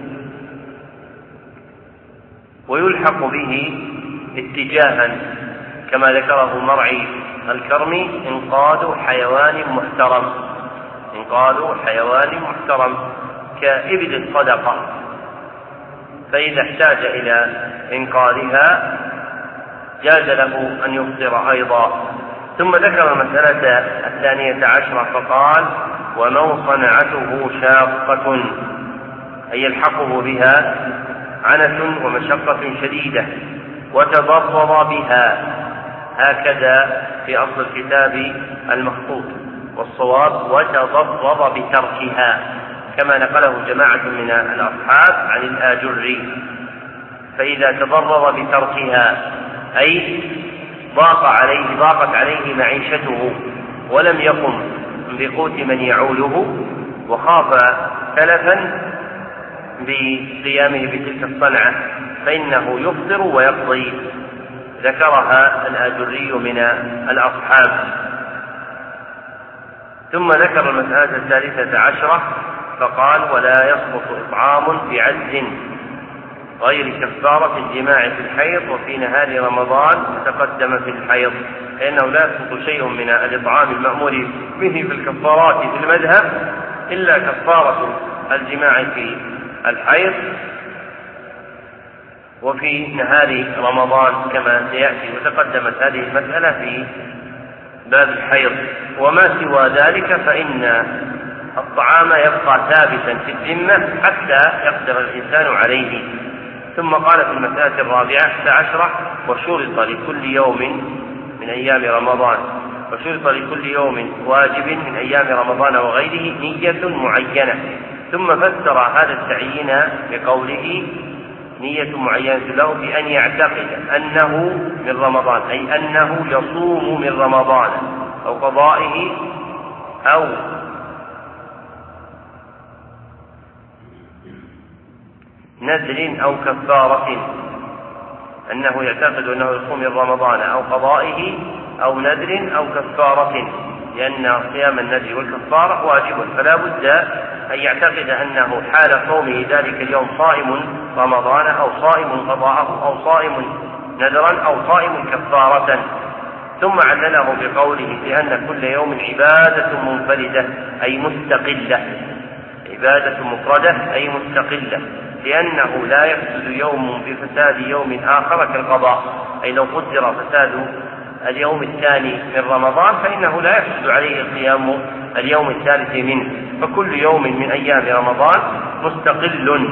ويلحق به اتجاها كما ذكره مرعي الكرمي: إنقاذ حيوان محترم، إنقاذ حيوان محترم كإبل الصدقة، فإذا احتاج إلى إنقاذها جاز له أن يفطر أيضا. ثم ذكر المسألة الثانية عشرة فقال: ومن صنعته شاقة، أي يلحقه بها عنة ومشقة شديدة وتضرر بها، هكذا في أصل الكتاب المخطوط، والصواب وتضرر بتركها كما نقله جماعة من الأصحاب عن الآجري. فإذا تضرر بتركها أي ضاق عليه ضاقت عليه معيشته ولم يقم بقوت من يعوله وخاف تلفا بقيامه بتلك الصنعة فإنه يفطر ويقضي. ذكرها الآجري من الأصحاب. ثم ذكر المسألة الثالثة عشرة فقال: ولا يسقط إطعام بعجز غير كفارة الجماع في الحيض وفي نهار رمضان تقدم في الحيض، لأنه لا يسقط شيء من الإطعام المأمور به في الكفارات في المذهب إلا كفارة الجماع في الحيض وفي نهار رمضان كما سيأتي، وتقدمت هذه المسألة في باب الحيض. وما سوى ذلك فإن الطعام يبقى ثابتا في الذمة حتى يقدر الإنسان عليه. ثم قال في المسألة الرابعة عشرة: وشرط لكل يوم من أيام رمضان وشرط لكل يوم واجب من أيام رمضان وغيره نية معينة. ثم فسر هذا التعيين بقوله: نية معينة له بأن يعتقد أنه من رمضان، أي أنه يصوم من رمضان أو قضائه أو نذر أو كفارة، أنه يعتقد أنه يصوم من رمضان أو قضائه أو نذر أو كفارة، لأن صيام النذر والكفارة واجب، فلا بد أن يعتقد أنه حال صومه ذلك اليوم صائم رمضان أو صائم قضاءه أو صائم نذرا أو صائم كفارة. ثم علله بقوله لأن كل يوم عبادة منفردة أي مستقلة، عبادة مفردة أي مستقلة، لأنه لا يفسد يوم بفساد يوم آخر كالقضاء، أي لو قدر فساد اليوم الثاني من رمضان فإنه لا يفسد عليه قيام اليوم الثالث منه، فكل يوم من أيام رمضان مستقل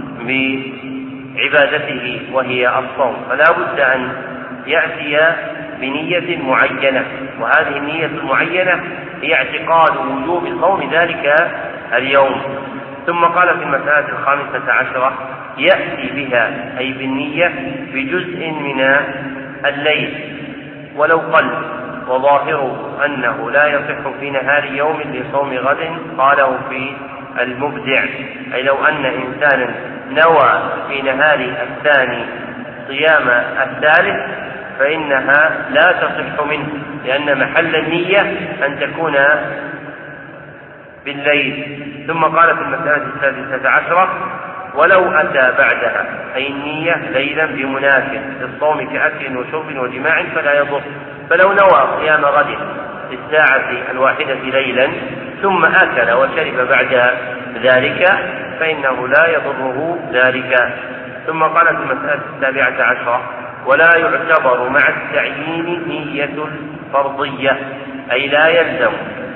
بعبادته وهي الصوم، فلا بد أن يأتي بنية معينة، وهذه النية المعينة هي اعتقاد وجوب صوم ذلك اليوم. ثم قال في المسألة الخامسة عشرة يأتي بها أي بالنية بجزء من الليل ولو قل، وظاهر أنه لا يصح في نهار يوم لصوم غد، قاله في المبدع، أي لو أن إنسانا نوى في نهار الثاني صيام الثالث فإنها لا تصح منه، لأن محل النية أن تكون بالليل. ثم قال في المسألة السادسة عشرة ولو أتى بعدها أي النية ليلا بمناسب للصوم كأكل وشرب وجماع فلا يضر، فلو نوى صيام غد في الساعة الواحدة ليلا ثم أكل وشرب بعد ذلك فإنه لا يضره ذلك. ثم قال في المسألة السابعة عشرة ولا يعتبر مع التعيين نية الفرضية، أي لا يلزم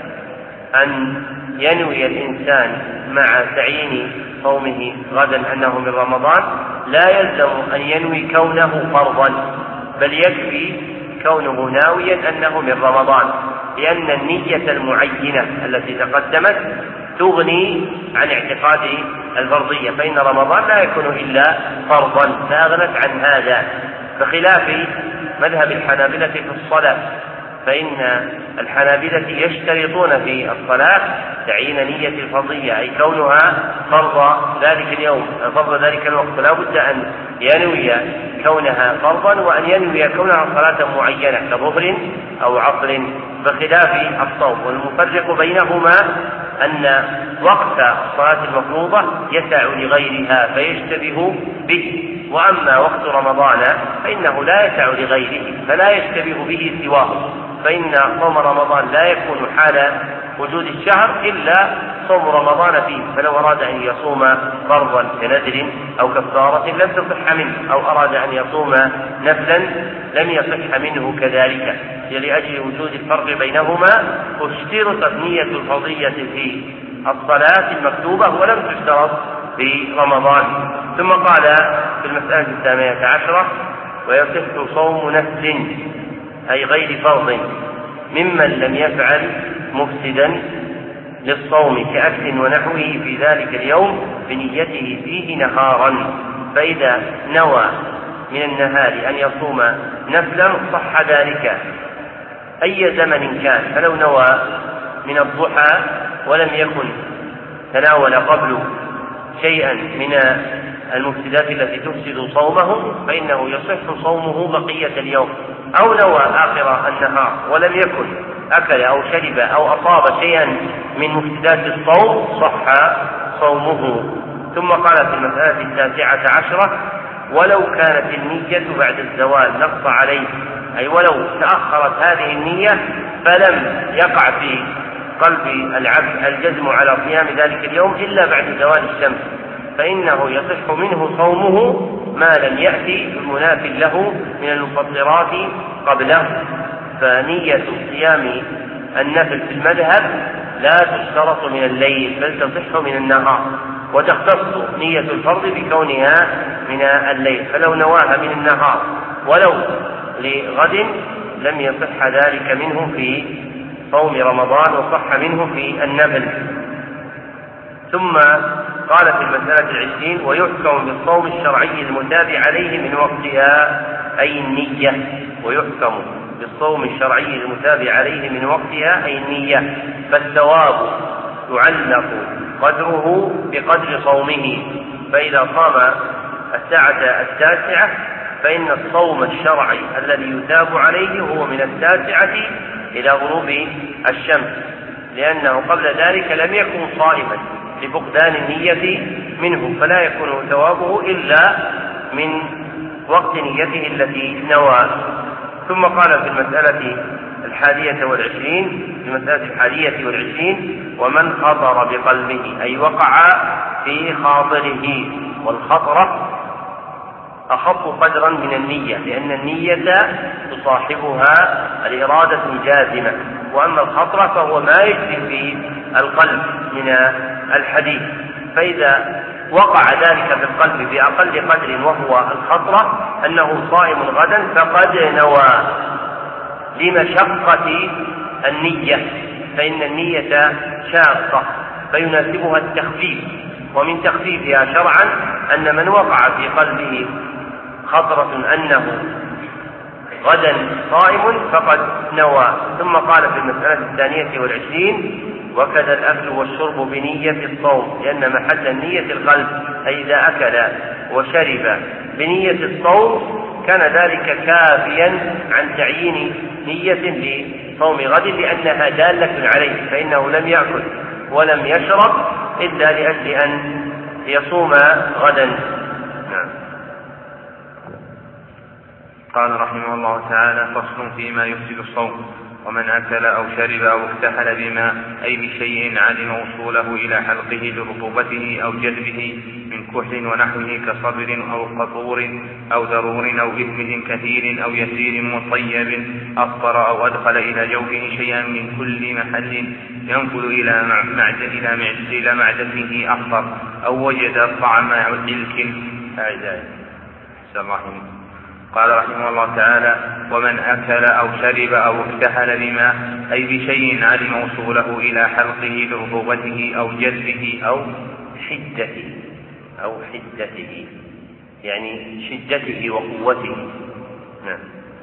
أن ينوي الإنسان مع تعيين صومه غدا أنه من رمضان، لا يلزم أن ينوي كونه فرضا، بل يكفي كونه ناويا أنه من رمضان، لأن النية المعينة التي تقدمت تغني عن اعتقاد الفرضية، فإن رمضان لا يكون إلا فرضا فأغنت عن هذا، بخلاف مذهب الحنابلة في الصلاة، فإن الحنابلة يشترطون في الصلاة تعيين نية الفرضية، أي كونها فرض ذلك اليوم فرض ذلك الوقت، فلا بد أن ينوي كونها فرضا وأن ينوي كونها صلاة معينة كظهر أو عصر، بخلاف الصوم. والمفرق بينهما أن وقت الصلاة المفروضة يسع لغيرها فيشتبه به، وأما وقت رمضان فإنه لا يسع لغيره فلا يشتبه به سواه، فإن صوم رمضان لا يكون حال وجود الشهر إلا صوم رمضان فيه، فلو أراد أن يصوم فرضا كنذر أو كفارة لم تصح منه، أو أراد أن يصوم نفلا لم يصح منه كذلك، لأجل وجود الفرق بينهما اشترطت نية الفرضية في الصلاة المكتوبة ولم تشترط في رمضان. ثم قال في المسألة الثامنة عشرة ويصح صوم نفل أي غير فرض ممن لم يفعل مفسدا للصوم كأكل ونحوه في ذلك اليوم بنيته فيه نهارا، فإذا نوى من النهار أن يصوم نفلا صح ذلك أي زمن كان، فلو نوى من الضحى ولم يكن تناول قبل شيئا من المفسدات التي تفسد صومه فإنه يصح صومه بقية اليوم، أو نوى آخر النهار ولم يكن أكل أو شرب أو أصاب شيئا من مفسدات الصوم صح صومه. ثم قال في المسألة التاسعة عشرة ولو كانت النية بعد الزوال نص عليه، أي ولو تأخرت هذه النية فلم يقع في قلب العبد الجزم على صيام ذلك اليوم إلا بعد زوال الشمس، فإنه يصح منه صومه ما لم يأتي المناف له من المفطرات قبله. فنية صيام النفل في المذهب لا تشترط من الليل بل تصح من النهار، وتختص نية الفرض بكونها من الليل، فلو نواها من النهار ولو لغد لم يصح ذلك منه في صوم رمضان وصح منه في النفل. ثم قال في المسألة العشرين ويحكم بالصوم الشرعي المتابع عليه من وقتها أي النية، ويحكم بالصوم الشرعي المتابع عليه من وقتها أي النية، فالثواب يعلق قدره بقدر صومه، فإذا صام الساعة التاسعة فإن الصوم الشرعي الذي يتاب عليه هو من التاسعة إلى غروب الشمس، لأنه قبل ذلك لم يكن صائما لفقدان النية منه، فلا يكون ثوابه إلا من وقت نيته التي نوى. ثم قال في المسألة الحادية والعشرين في المسألة الحادية والعشرين ومن خطر بقلبه أي وقع في خاطره، والخطرة أخف قدرا من النية، لأن النية تصاحبها الإرادة الجازمة، وأما الخطرة فهو ما يجري في القلب من الحديث. فإذا وقع ذلك في القلب بأقل قدر وهو الخطرة أنه صائم غدا فقد نوى لمشقة النية، فإن النية شاقة فيناسبها التخفيف، ومن تخفيفها شرعا أن من وقع في قلبه خطرة أنه غدا صائم فقد نوى. ثم قال في المسألة الثانية والعشرين وكذا الأكل والشرب بنية الصوم، لأن محل النية القلب، أي إذا أكل وشرب بنية الصوم كان ذلك كافيا عن تعيين نية لصوم غد، لأنها دالة عليه، فإنه لم يأكل ولم يشرب إلا لأجل أن يصوم غدا. نعم. قال رحمه الله تعالى: فصل فيما يفسد الصوم. ومن أكل أو شرب أو اكتحل بما أي بشيء علم وصوله إلى حلقه لرطوبته أو جذبه من كحل ونحوه كصبر أو قطور أو ضرور أو إثم كثير أو يسير مطيب أفطر أو أدخل إلى جوفه شيئا من كل محل ينفذ إلى معدته إلى معدته أفطر أو وجد طعم علك أعزائي. قال رحمه الله تعالى: ومن أكل أو شرب أو اكتحل بما أي بشيء علم وصوله إلى حلقه لرطوبته أو جذبه أو حدته أو حدته يعني شدته وقوته. نعم.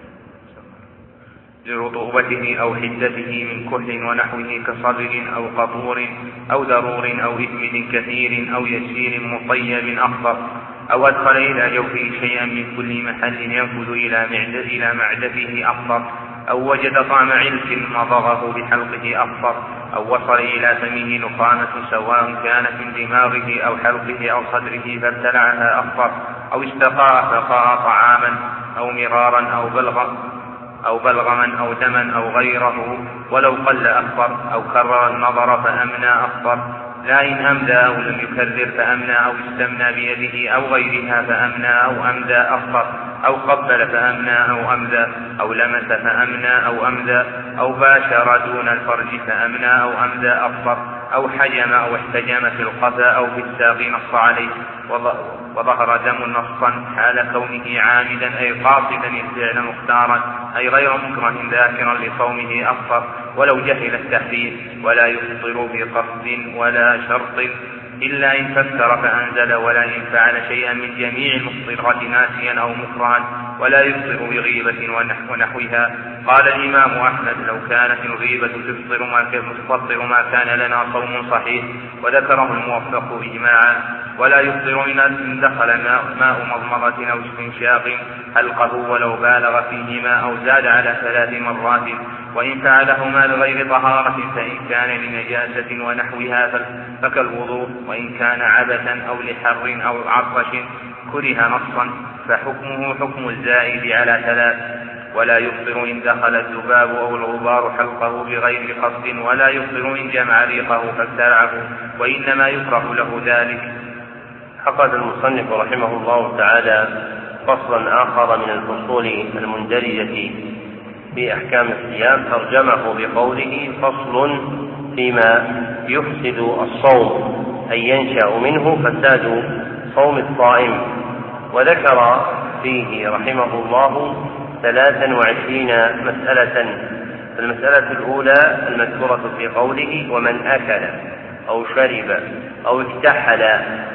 لرطوبته أو حدته من كحل ونحوه كصبر أو قطور أو ضرور أو إثم كثير أو يسير مطيب أخضر أو أدخل إلى جوفه شيئا من كل محل ينفذ إلى إلى معدته أخضر أو وجد طعم علك مضغه بحلقه أخضر أو وصل إلى فمه نخامة سواء كانت من دماغه أو حلقه أو صدره فابتلعها أخضر أو استقاء فقاء طعاما أو مرارا أو بلغا أو بلغما أو دما أو غيره ولو قل أخضر أو كرر النظر فأمنى أخضر لا إن أمدى أو لم يكرر فأمنى أو استمنى بيده أو غيرها فأمنى أو أمدى أخضر أو قبل فأمنى أو أمدى أو لمس فأمنى أو أمدى أو باشر دون الفرج فأمنى أو أمدى أخضر أو حجم أو احتجم في القفا أو في الساق نص عليه وظهر دم نصا حال كونه عامدا أي قاصدا الفعل مختارا أي غير مكره ذاكرا لصومه أفطر ولو جهل التحرير ولا يفطر بقصد ولا شرط إلا إن فسر فأنزل ولا إن فعل شيئا من جميع المفطرات ناسيا أو مكرها ولا يفطر بغيبة ونحوها. قال الإمام أحمد: لو كانت الغيبة تفطر ما, تفطر ما كان لنا صوم صحيح. وذكره الموفق إجماعا. ولا يفطر إن دخل ماء مضمضة أو استنشاق حلقه ولو بالغ فيهما أو زاد على ثلاث مرات، وإن فعلهما لغير طهارة فإن كان لنجاسة ونحوها فكالوضوء، وإن كان عبثا أو لحر أو عطش كره نصا فحكمه حكم الزائد على ثلاث. ولا يفطر إن دخل الذباب أو الغبار حلقه بغير قصد، ولا يفطر إن جمع ريقه فابتلعه، وإنما يكره له ذلك. عقد المصنف رحمه الله تعالى فصلا آخر من الفصول المندرجة في أحكام الصيام، ترجمه بقوله: فصل فيما يفسد الصوم، أي ينشأ منه فساد صوم الصائم. وذكر فيه رحمه الله ثلاثا وعشرين مسألة. المسألة الأولى المذكورة في قوله: ومن أكل أو شرب أو اكتحل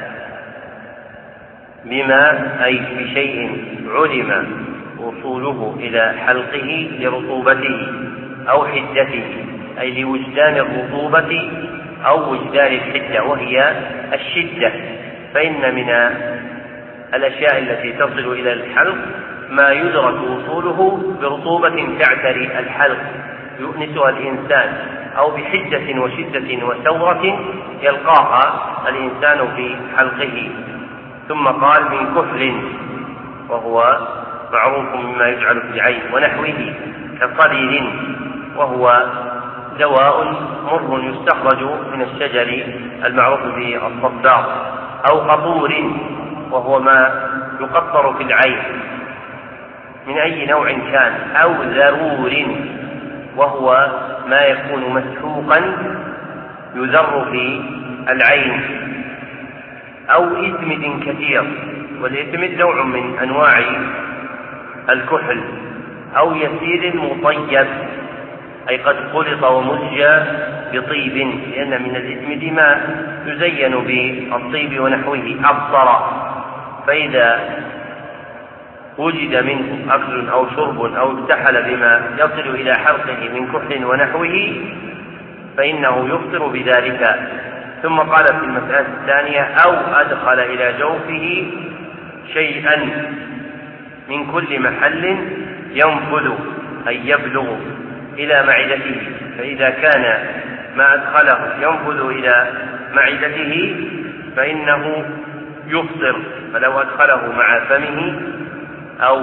بما أي بشيء علم وصوله إلى حلقه لرطوبته أو حدته، أي لوجدان الرطوبة أو وجدان الحدة وهي الشدة. فإن من الأشياء التي تصل إلى الحلق ما يدرك وصوله برطوبة تعتري الحلق يؤنسها الإنسان، أو بحدة وشدة وثورة يلقاها الإنسان في حلقه. ثم قال: من كحل، وهو معروف مما يجعل في العين ونحوه كصديد وهو دواء مر يستخرج من الشجر المعروف بالصبار، أو قطور وهو ما يقطر في العين من أي نوع كان، أو ذرور وهو ما يكون مسحوقا يذر في العين، أو إثمد كثير، والإثمد نوع من أنواع الكحل، أو يسير مطيب أي قد خلط ومزج بطيب، لأن من الإثمد ما يزين بالطيب ونحوه أبصر، فإذا وجد منه أكل أو شرب أو اكتحل بما يصل إلى حلقه من كحل ونحوه فإنه يفطر بذلك. ثم قال في المسألة الثانية: أو أدخل إلى جوفه شيئا من كل محل ينفذ أي يبلغ إلى معدته، فإذا كان ما أدخله ينفذ إلى معدته فإنه يفطر، فلو أدخله مع فمه أو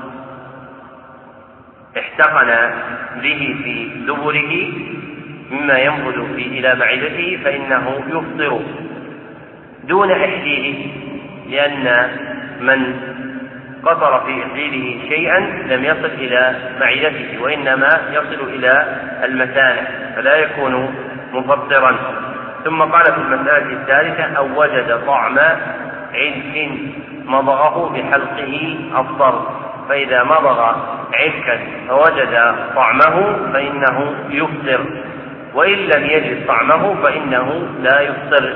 احتقن به في دبره مما ينفذ إلى معدته فإنه يفطر دون إحليله، لأن من قطر في إحليله شيئا لم يصل إلى معدته وإنما يصل إلى المثانة فلا يكون مفطرا. ثم قال في المسألة الثالثة: أو وجد طعم علك مضغه بحلقه أفطر، فإذا مضغ علكا فوجد طعمه فإنه يفطر، وإن لم يجد طعمه فإنه لا يفطر.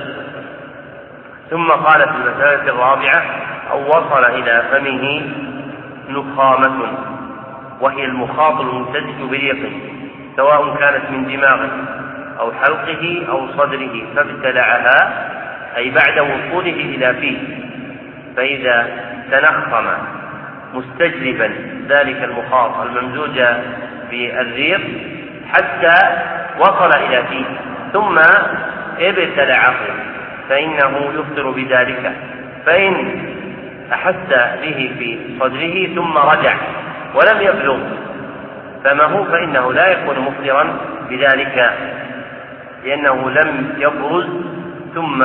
ثم قال في المسألة الرابعة: أو وصل إلى فمه نخامة، وهي المخاط الممتزج بريقه سواء كانت من دماغه أو حلقه أو صدره فابتلعها أي بعد وصوله إلى فيه، فإذا تنخم مستجلبا ذلك المخاط الممزوج بالريق حتى وصل إلى فيه ثم ابتلعه فإنه يفطر بذلك. فإن أحس به في صدره ثم رجع ولم يبلغ فمه فإنه لا يكون مفطرا بذلك، لأنه لم يبرز ثم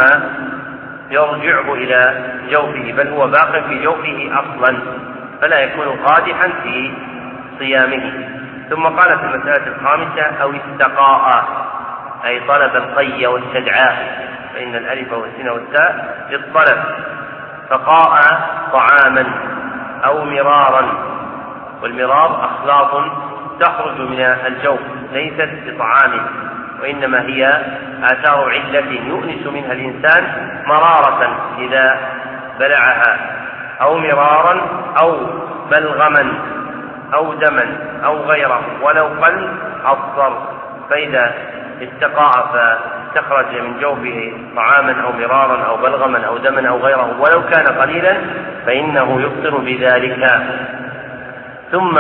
يرجعه إلى جوفه، بل هو باق في جوفه أصلا، فلا يكون قادحا في صيامه. ثم قال في المسألة الخامسة: أو استقاء أي طلب القي والشجعاء، فإن الألف والسين والتاء للطلب، فقاء طعاما أو مرارا، والمرار أخلاط تخرج من الجوف ليست بطعام، وإنما هي آثار علة يؤنس منها الإنسان مرارة إذا بلعها، أو مرارا أو بلغما أو دما أو غيره ولو قل أفطر، فإذا استقاء فاستخرج من جوفه طعاما أو مرارا أو بلغما أو دما أو غيره ولو كان قليلا فإنه يفطر بذلك. ثم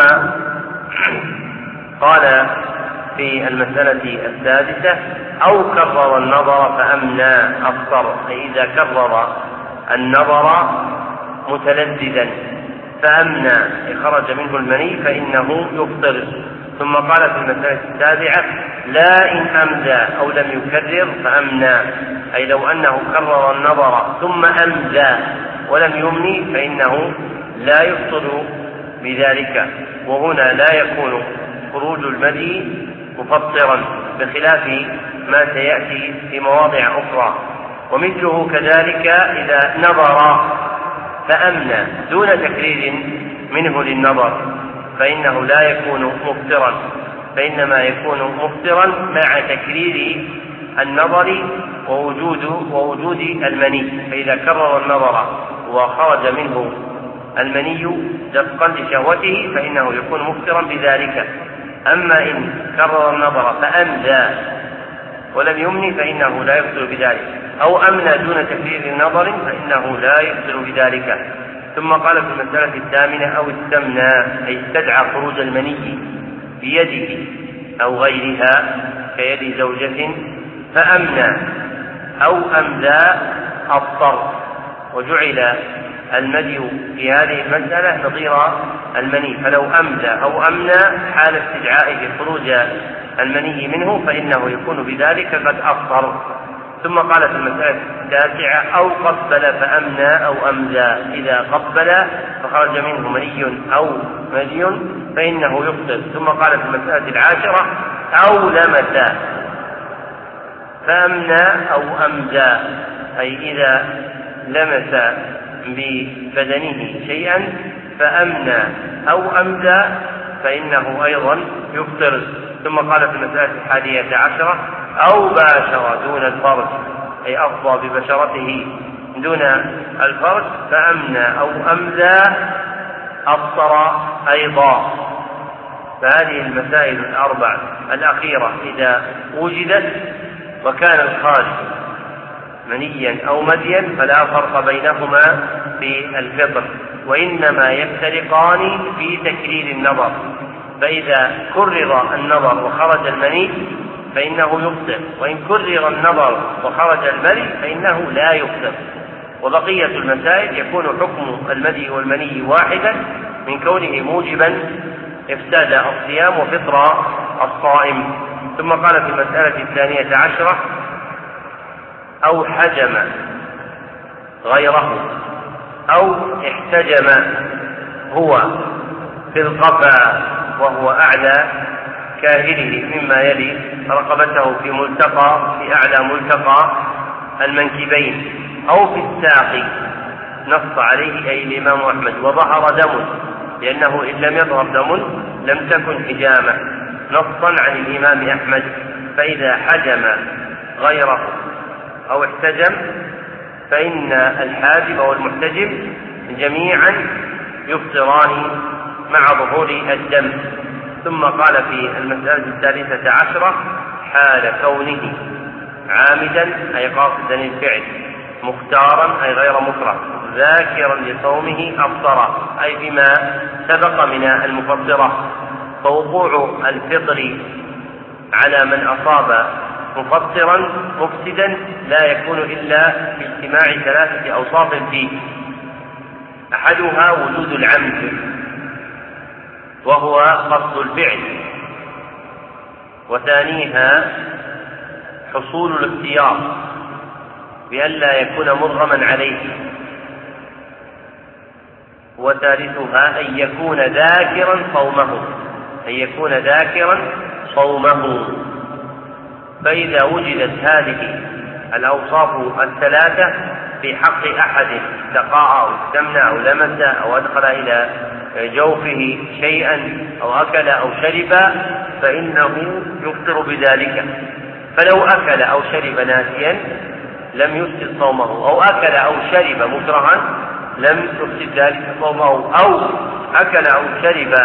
قال في المسألة السادسة: أو كرر النظر فأمنى أفطر، أي إذا كرر النظر متلذذا فأمنى خرج منه المني فإنه يفطر. ثم قال في المسألة السابعة: لا إن أمزى أو لم يكرر فأمنى، أي لو أنه كرر النظر ثم أمزى ولم يمني فإنه لا يفطر بذلك، وهنا لا يكون خروج المني مفطرا بخلاف ما سيأتي في مواضع أخرى. ومثله كذلك إذا نظر فأمنى دون تكرير منه للنظر فإنه لا يكون مفطرا، فإنما يكون مفطرا مع تكرير النظر ووجود ووجود المني، فإذا كرر النظر وخرج منه المني دفقا لشهوته فإنه يكون مفطرا بذلك. أما إن كرر النظر فأمزى ولم يمني فإنه لا يفطر بذلك، أو أمنى دون تكرير النظر فإنه لا يفطر بذلك. ثم قال في المسألة الثامنة: أو استمنى أي استدعى خروج المني بيده أو غيرها كيد زوجة فأمنى أو أمزى أفطر. وجعل المدي في هذه المسألة نظير المني، فلو أمدى أو أمنى حال استدعائه خروج المني منه فإنه يكون بذلك قد أفطر. ثم قال في المسألة التاسعة: أو قبل فأمنى أو أمدى، إذا قبل فخرج منه مني أو مدي فإنه يفطر. ثم قال في المسألة العاشرة: أو لمس فأمنى أو أمدى، أي إذا لمس ببدنه شيئا فأمنى أو أمدى فإنه أيضا يفطر. ثم قال في المسألة الحادية عشرة: أو باشر دون الفرج، أي أفضى ببشرته دون الفرج فأمنى أو أمدى أفطر أيضا. فهذه المسائل الأربع الأخيرة إذا وجدت وكان الخارج منيا أو مديا فلا فرق بينهما في الفطر، وإنما يفترقان في تكرير النظر، فإذا كرر النظر وخرج المني فإنه يفطر، وإن كرر النظر وخرج المني فإنه لا يفطر. وبقية المسائل يكون حكم المدي والمني واحدا من كونه موجبا إفساد الصيام وفطر الصائم. ثم قال في المسألة الثانية عشرة: أو حجم غيره أو احتجم هو في القفا وهو أعلى كاهله مما يلي رقبته في ملتقى في أعلى ملتقى المنكبين أو في الساق، نص عليه أي الإمام أحمد، وظهر دم، لأنه إن لم يظهر دم لم تكن حجامة، نصا عن الإمام أحمد. فإذا حجم غيره أو احتجم فإن الحاجب والمحتجم جميعا يفطران مع ظهور الدم. ثم قال في المسألة الثالثة عشرة: حال كونه عامدا، أي قاصدا الفعل، مختارا، أي غير مكره، ذاكرا لصومه أفطر، أي بما سبق من المفطرة. فوقوع الفطر على من أصاب مفطرا مفسدا لا يكون إلا باجتماع ثلاثة أوصاف فيه: أحدها وجود العمد وهو قصد الفعل، وثانيها حصول الاختيار بألا يكون مرغما عليه، وثالثها أن يكون ذاكرا صومه أن يكون ذاكرا صومه. فإذا وجدت هذه الأوصاف الثلاثة في حق أحد استقاء أو استمنى أو لمس أو أدخل إلى جوفه شيئا أو أكل أو شرب فإنه يفطر بذلك. فلو أكل أو شرب ناسيا لم يفسد صومه، أو أكل أو شرب مكرها لم يفسد ذلك صومه، أو أكل أو شرب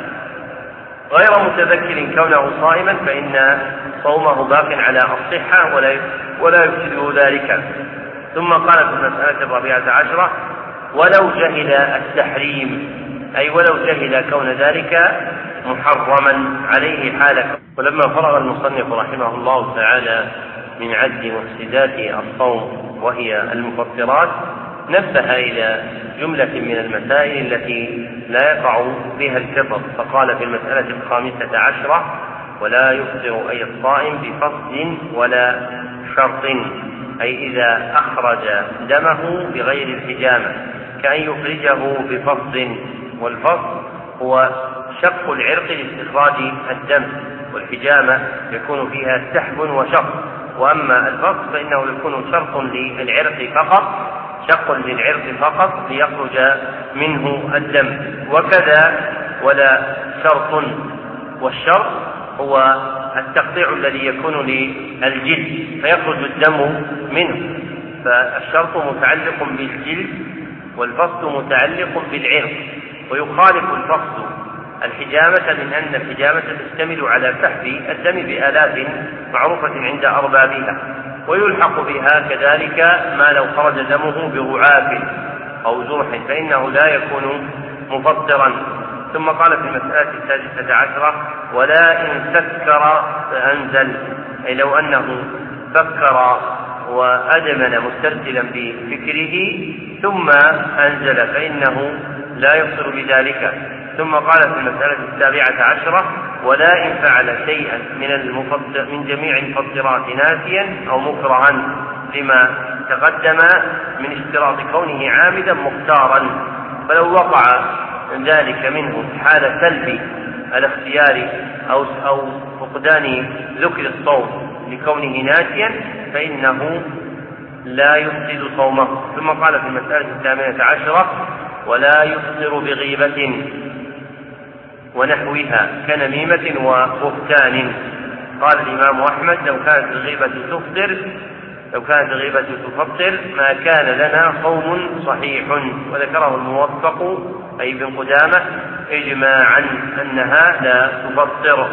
غير متذكر كونه صائما فإن صومه باق على الصحة ولا ولا يفسد ذلك. ثم قال في المسألة الرابعة عشرة: ولو جهل التحريم، أي ولو جهل كون ذلك محرما عليه حالة. ولما فرغ المصنف رحمه الله تعالى من عد مفسدات الصوم وهي المفطرات نبه إلى جملة من المسائل التي لا يقع بها الفطر، فقال في المسألة الخامسة عشرة: ولا يفطر أي الصائم بفصل ولا شرط، أي إذا أخرج دمه بغير الحجامة، كأن يخرجه بفصل، والفصل هو شق العرق لاستخراج الدم، والحجامة يكون فيها سحب وشق، وأما الفصل فإنه يكون شرط للعرق فقط شق للعرق فقط ليخرج منه الدم. وكذا ولا شرط، والشرط هو التقطيع الذي يكون للجلد فيخرج الدم منه، فالشرط متعلق بالجلد والفصل متعلق بالعرق. ويخالف الفصل الحجامة من أن الحجامة تشتمل على سحب الدم بآلات معروفة عند أربابها، ويلحق بها كذلك ما لو خرج دمه برعاف أو جرح فإنه لا يكون مفطرا. ثم قال في المسألة السادسة عشرة: ولا إن سكر فأنزل، أي لو أنه فكر وأدمن مسترسلا بفكره ثم أنزل فإنه لا يفطر بذلك. ثم قال في المسألة السابعة عشرة: ولا إن فعل شيئا من المفطر من جميع المفطرات ناسيا أو مكرها لما تقدم من اشتراط كونه عامدا مختارا، فلو وقع ذلك منه حال سلب الاختيار أو أو فقدان ذكر الصوم لكونه ناسيا فإنه لا يفسد صومه. ثم قال في المسألة الثامنة عشرة: ولا يفطر بغيبة ونحوها كنميمة وبهتان. قال الإمام أحمد: لو كانت الغيبة تفطر لو كانت الغيبة تفطر ما كان لنا صوم صحيح. وذكره الموفق أي ابن قدامة إجماعا أنها لا تفطر،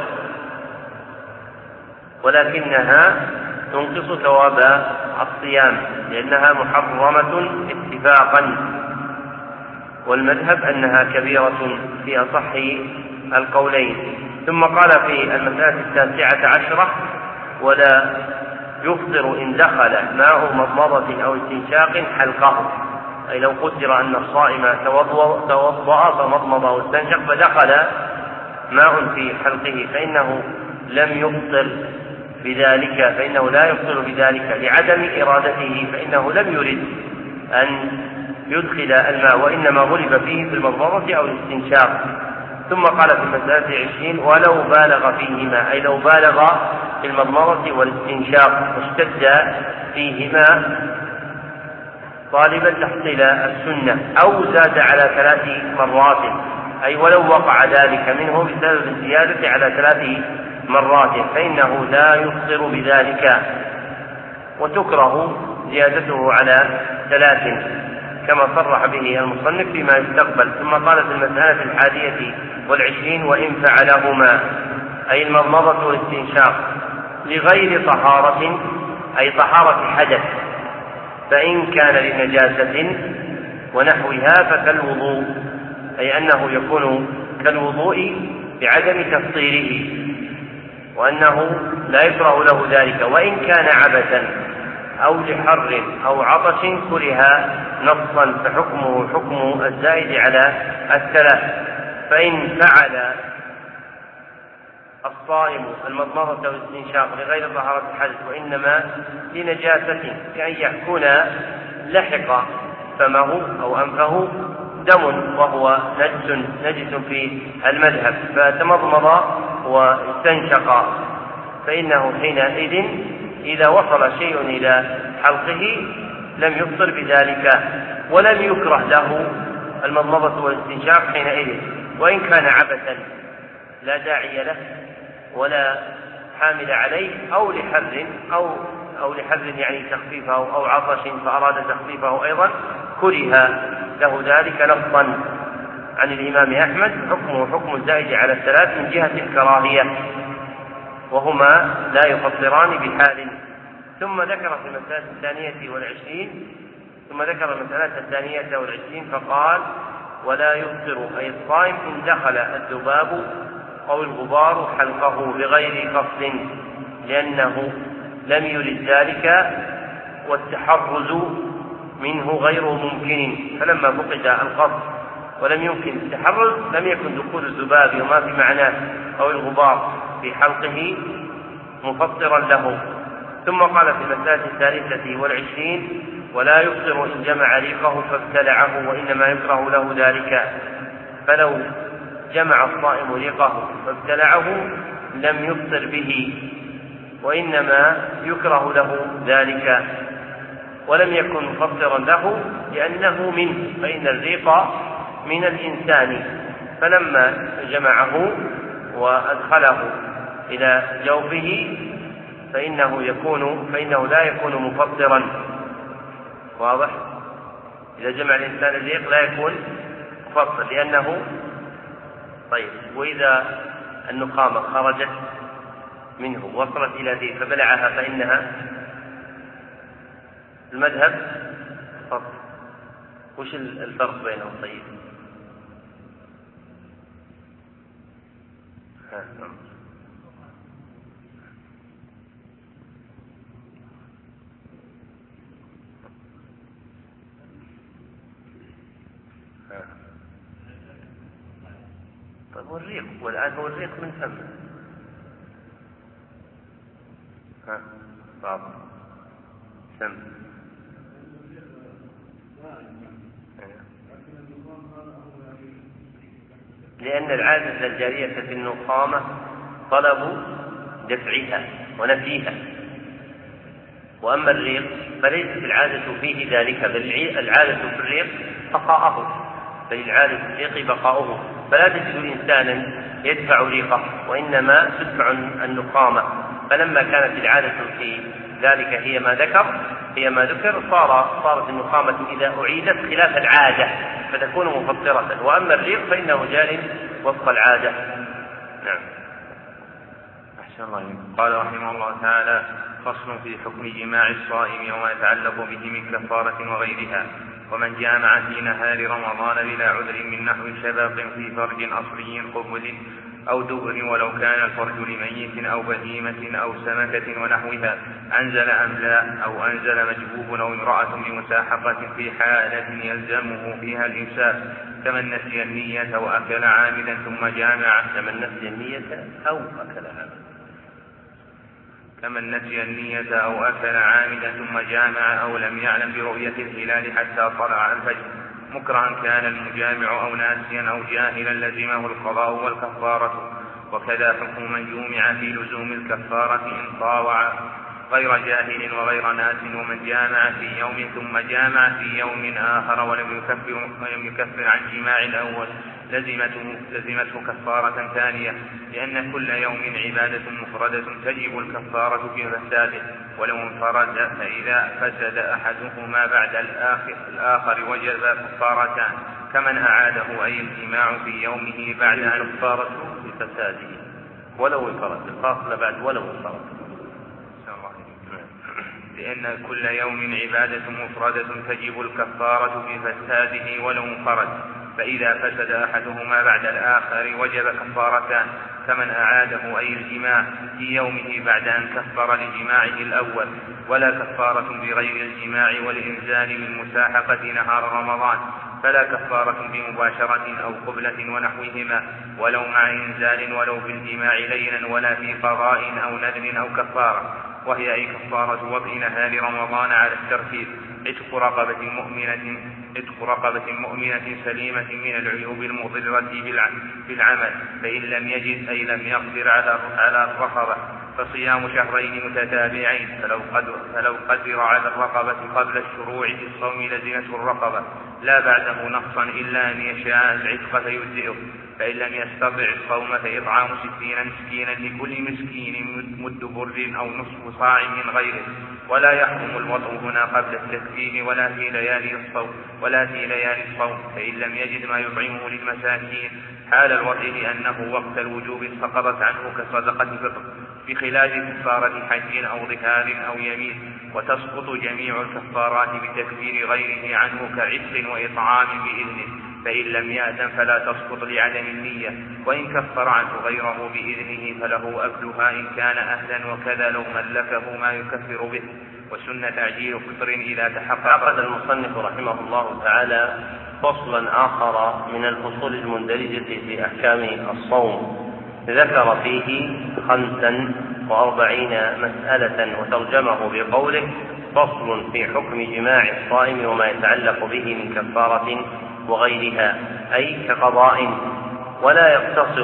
ولكنها تنقص ثواب الصيام لأنها محرمة اتفاقا، والمذهب أنها كبيرة في أصح القولين. ثم قال في المسألة التاسعة عشرة: ولا يفطر إن دخل ماء مضمضة أو استنشاق حلقه، أي لو قدر أن الصائم توضأ فمضمض واستنشق فدخل ماء في حلقه فإنه لم يفطر بذلك فإنه لا يفطر بذلك لعدم إرادته، فإنه لم يرد أن يدخل الماء وإنما غلب فيه في المضمضة أو الاستنشاق. ثم قال في المسألة عشرين: ولو بالغ فيهما، أي لو بالغ في المضمضة والاستنشاق واشتد فيهما طالبا تحصيل السنة أو زاد على ثلاث مرات، أي ولو وقع ذلك منه بسبب الزيادة على ثلاث مرات فإنه لا يفطر بذلك، وتكره زيادته على ثلاث كما صرح به المصنف فيما يستقبل. ثم قال في المسألة الحادية والعشرين: وإن فعلهما، أي المضمضة والاستنشاق، لغير طهارة، أي طهارة حدث، فإن كان لنجاسة ونحوها فكالوضوء، أي أنه يكون كالوضوء بعدم تفطيره، وأنه لا يكره له ذلك. وإن كان عبثا أو لحر أو عطش كره نصا فحكمه حكم الزائد على الثلاث. فإن فعل الصائم المضمضة والاستنشاق لغير طهارة الحدث وإنما لنجاسة، كأن يكون لحق فمه أو أنفه دم وهو نجس نجس في المذهب فتمضمض واستنشق، فإنه حينئذ إذا وصل شيء إلى حلقه لم يفطر بذلك، ولم يكره له المضمضة والاستنشاق حينئذ. وإن كان عبثا لا داعي له ولا حامل عليه أو لحر أو أو لحر يعني تخفيفه أو عطش فأراد تخفيفه أيضا كره له ذلك نصا عن الإمام أحمد، حكمه حكم الزائد على الثلاث من جهة الكراهية، وهما لا يفطران بحال. ثم ذكر في المسألة الثانية والعشرين ثم ذكر المسألة الثانية والعشرين فقال: ولا يفطر، أي الصائم، إن دخل الذباب أو الغبار حلقه بغير قصد، لأنه لم يرد ذلك والتحرز منه غير ممكن، فلما فقد القصد ولم يمكن التحرز لم يكن دخول الذباب وما في معناه أو الغبار في حلقه مفطرا له. ثم قال في المسألة الثالثة والعشرين: ولا يفطر إن جمع ريقه فابتلعه وإنما يكره له ذلك، فلو جمع الصائم ريقه فابتلعه لم يفطر به وإنما يكره له ذلك، ولم يكن مفطرا له لأنه منه، فإن الريق من الإنسان، فلما جمعه وأدخله إلى جوفه فإنه يكون فإنه لا يكون مفطرا. واضح؟ إذا جمع الإنسان الريق لا يكون مفطر لأنه طيب. وإذا النخامة خرجت منه وصلت إلى ذي فبلعها فإنها المذهب فطر. وش الفرق بينهم؟ طيب ها نعم. هو الريق، والآن هو الريق من فم. ها بعض سم. لأن العادة الجارية في النخامة طلب دفعها ونفيها، وأما الريق فليست العادة فيه ذلك، بل العادة في الريق بقاؤه، بل العادة في الريق بقاؤه، فلا تجد إنسانا يدفع ريقه، وإنما تدفع النخامة. فلما كانت العادة في ذلك هي ما ذكر هي ما ذكر صار صارت النخامة إذا أعيدت خلاف العادة فتكون مفطرة، وأما الريق فإنه جار وفق العادة. نعم. أحسن الله عليك. قال رحمه الله تعالى: فصل في حكم جماع الصائم وما يتعلق به من كفارة وغيرها. ومن جامع في نهار رمضان بلا عذر من نحو شباب في فرج أصلي قبل أو دبر ولو كان الفرج لميت أو بهيمة أو سمكة ونحوها، أنزل أم لا، أو أنزل مجبوب أو امرأة بمساحقة في حالة يلزمه فيها الإمساك، كمن نسي النية وأكل عامدا ثم جامع كمن نسي النية أو أكل عامدا كمن نسي النية أو أكل عامدا ثم جامع أو لم يعلم برؤية الهلال حتى طلع الفجر، مكرها كان المجامع أو ناسيا أو جاهلا لزمه القضاء والكفارة. وكذا حكم من جومع في لزوم الكفارة إن طاوع غير جاهل وغير ناس. ومن جامع في يوم ثم جامع في يوم آخر ولم يكفر, ولم يكفر عن جماع الأول لزمته, لزمته كفارة ثانية، لأن كل يوم عبادة مفردة تجب الكفارة في فساده ولو انفرد، فإذا فسد أحدهما بعد الآخر, الآخر وجب كفارتان، كمن أعاده أي الجماع في يومه بعد أن كفارة بفساده ولو انفرد، الفاصل بعد ولو انفرد، لأن كل يوم عبادة مفردة تجب الكفارة في فساده ولو انفرد، فإذا فسد أحدهما بعد الآخر وجب كفارتان، كمن أعاده أي الجماع في يومه بعد أن كفر لجماعه الأول. ولا كفارة بغير الجماع والإنزال من مساحقة نهار رمضان، فلا كفارة بمباشرة أو قبلة ونحوهما ولو مع إنزال ولو بالجماع ليلا، ولا في قضاء أو نذر أو كفارة، وهي أي كفارة وضع نهار رمضان على الترتيب: عتق رقبة مؤمنة عتق رقبة مؤمنة سليمة من العيوب المضرة بالعمل، فإن لم يجد أي لم يقدر على على الرقبة فصيام شهرين متتابعين، فلو قدر, فلو قدر على الرقبة قبل الشروع في الصوم لزمته الرقبة لا بعده نقصا إلا أن يشاء العتق فيجزئه، فإن لم يستطع الصوم فإطعام ستين مسكينا لكل مسكين مد بر أو نصف صاع من غيره. ولا يحرم الوضع هنا قبل التكفير ولا في ليالي الصوم ولا في ليالي الصوم فإن لم يجد ما يطعمه للمساكين حال الوضع لأنه وقت الوجوب سقطت عنه كصدقة فطر، بخلاف كفارة حج أو ظهار أو يمين، وتسقط جميع الكفارات بتكفير غيره عنه كعتق وإطعام بإذنه، فإن لم يأذن فلا تسقط لعدم النية، وإن كفر عنه غيره بإذنه فله أكلها إن كان أهلا، وكذا لو ملكه ما يكفر به. وسنة تعجيل فطر إذا تحقق. عقد المصنف رحمه الله تعالى فصلا آخر من الفصول المندرجة في أحكام الصوم، ذكر فيه خمسا وأربعين مسألة وترجمه بقوله: فصل في حكم جماع الصائم وما يتعلق به من كفارة وغيرها، أي كقضاء. ولا يقتصر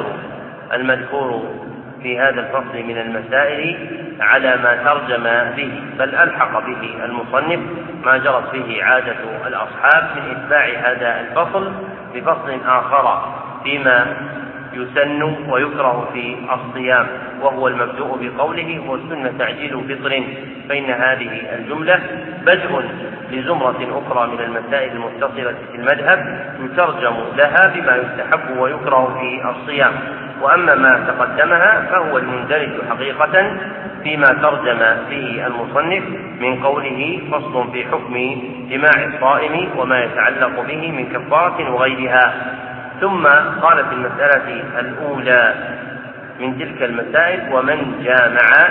المذكور في هذا الفصل من المسائل على ما ترجم به، بل ألحق به المصنف ما جرت به عادة الأصحاب من إتباع هذا الفصل بفصل آخر فيما يسن ويكره في الصيام، وهو المبدوء بقوله: والسنة تعجيل فطر، فإن هذه الجملة بدء لزمرة أخرى من المسائل المتصلة في المذهب يترجم لها بما يستحب ويكره في الصيام. وأما ما تقدمها فهو المندرج حقيقة فيما ترجم فيه المصنف من قوله: فصل في حكم جماع الصائم وما يتعلق به من كفارة وغيرها. ثم قال في المسألة الأولى من تلك المسائل: ومن جامع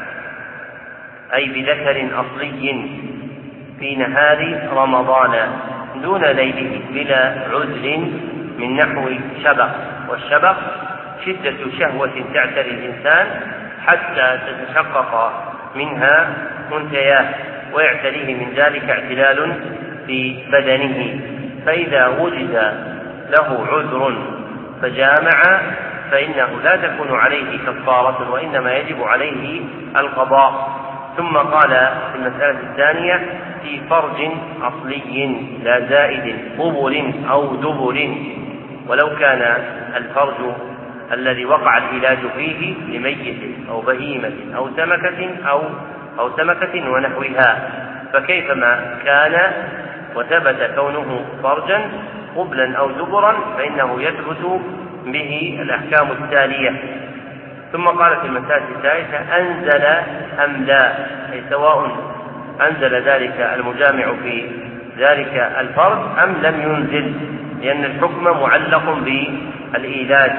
أي بذكر أصلي في نهار رمضان دون ليله بلا عذر من نحو شبق. والشبق شدة شهوة تعتري الإنسان حتى تتشقق منها منتياه ويعتريه من ذلك اعتلال في بدنه، فإذا وجد له عذر فجامع فإنه لا تكون عليه كفارة وإنما يجب عليه القضاء. ثم قال في المسألة الثانية في فرج أصلي لا زائد قبل أو دبر، ولو كان الفرج الذي وقع العلاج فيه لميت أو بهيمة أو سمكة أو أو سمكة ونحوها، فكيفما كان وثبت كونه فرجا قبلا أو دبرا فإنه يثبت به الأحكام التالية. ثم قال في المسألة الثالثة أنزل أم لا، أي سواء أنزل ذلك المجامع في ذلك الفرج أم لم ينزل، لأن الحكم معلق بالإيلاج.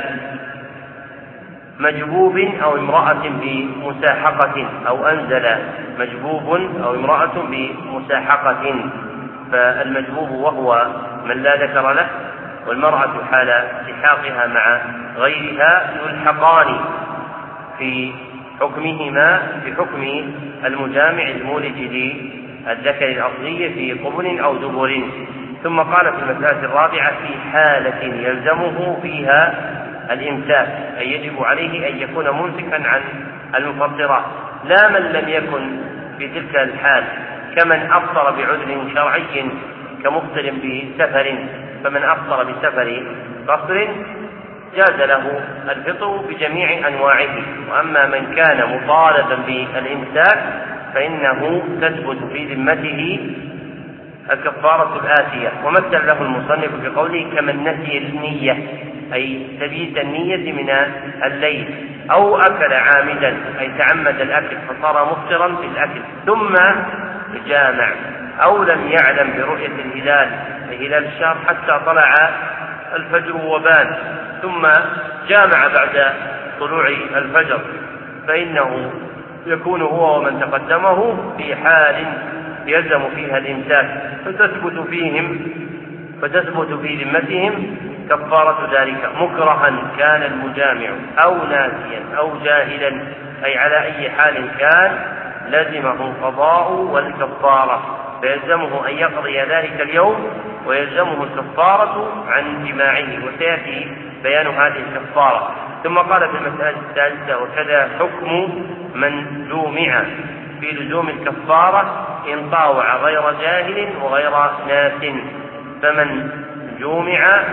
مجبوب أو امرأة بمساحقة، أو أنزل مجبوب أو امرأة بمساحقة، فالمجبوب وهو من لا ذكر له، والمرأة حال التحاقها مع غيرها يلحقان في حكمهما بحكم المجامع المولد للذكر الأصلي في قبل أو دبر. ثم قال في المسألة الرابعة في حالة يلزمه فيها الإمساك، أي يجب عليه أن يكون ممسكا عن المفطرات، لا من لم يكن في تلك الحال كمن أفطر بعذر شرعي كمفطر بسفر، فمن أفطر بسفر قصر جاز له الفطر بجميع أنواعه. وأما من كان مطالبا بالإمساك فإنه تثبت في ذمته الكفارة الآتية. ومثل له المصنف بقوله كمن نسي النية، أي تبيت النية من الليل، أو أكل عامدا، أي تعمد الأكل فصار مفطرا بالأكل ثم جامع، أو لم يعلم برؤية الهلال أي هلال الشهر حتى طلع الفجر وبان ثم جامع بعد طلوع الفجر، فإنه يكون هو ومن تقدمه في حال يلزم فيها الإمساك، فتثبت فيهم فتثبت في ذمتهم كفارة ذلك مكرها كان المجامع أو ناسيا أو جاهلا، أي على أي حال كان لزمه القضاء والكفارة، فيلزمه أن يقضي ذلك اليوم ويلزمه الكفارة عن جماعه، وسيأتي بيان هذه الكفارة. ثم قال في المسألة الثالثة وكذا حكم من جومع في لزوم الكفارة إن طاوع غير جاهل وغير ناس، فمن جومع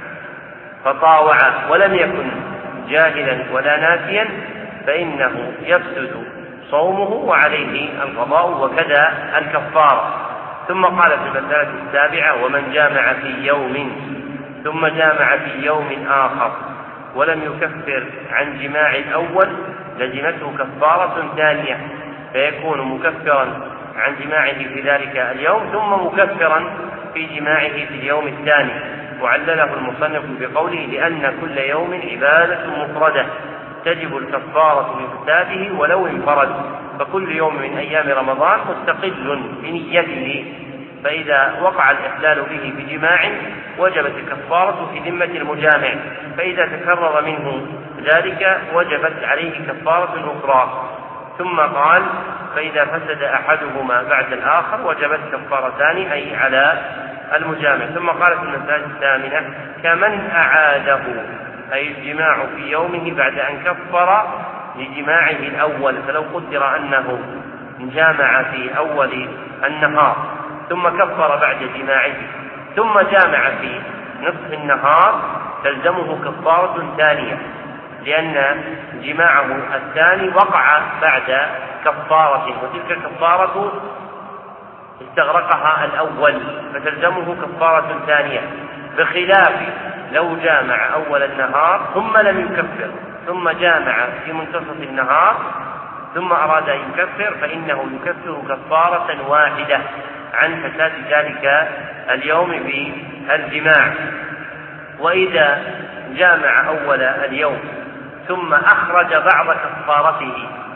فطاوع ولم يكن جاهلا ولا ناسيا فإنه يفسد صومه وعليه القضاء وكذا الكفارة. ثم قال في المسألة السابعة ومن جامع في يوم ثم جامع في يوم آخر ولم يكفر عن جماع الأول لزمته كفارة ثانية، فيكون مكفرا عن جماعه في ذلك اليوم ثم مكفرا في جماعه في اليوم الثاني. وعلله المصنف بقوله لأن كل يوم عبادة مفردة تجب الكفارة بفساده ولو انفرد، فكل يوم من أيام رمضان مستقل بنيته، فإذا وقع الإحلال به بجماع وجبت الكفارة في ذمة المجامع، فإذا تكرر منه ذلك وجبت عليه كفارة أخرى. ثم قال فإذا فسد أحدهما بعد الآخر وجبت كفارتان أي على المجامع. ثم قال في المسألة الثامنة كمن أعاده، أي الجماع في يومه بعد أن كفر لجماعه الأول، فلو قدر أنه جامع في أول النهار ثم كفر بعد جماعه ثم جامع في نصف النهار تلزمه كفارة ثانية، لأن جماعه الثاني وقع بعد كفارته، وتلك الكفارة استغرقها الأول فتلزمه كفارة ثانية، بخلاف لو جامع أول النهار ثم لم يكفر ثم جامع في منتصف النهار ثم أراد أن يكفر فإنه يكفر كفارة واحدة عن فساد ذلك اليوم بالجماع. وإذا جامع أول اليوم ثم أخرج بعض كفارته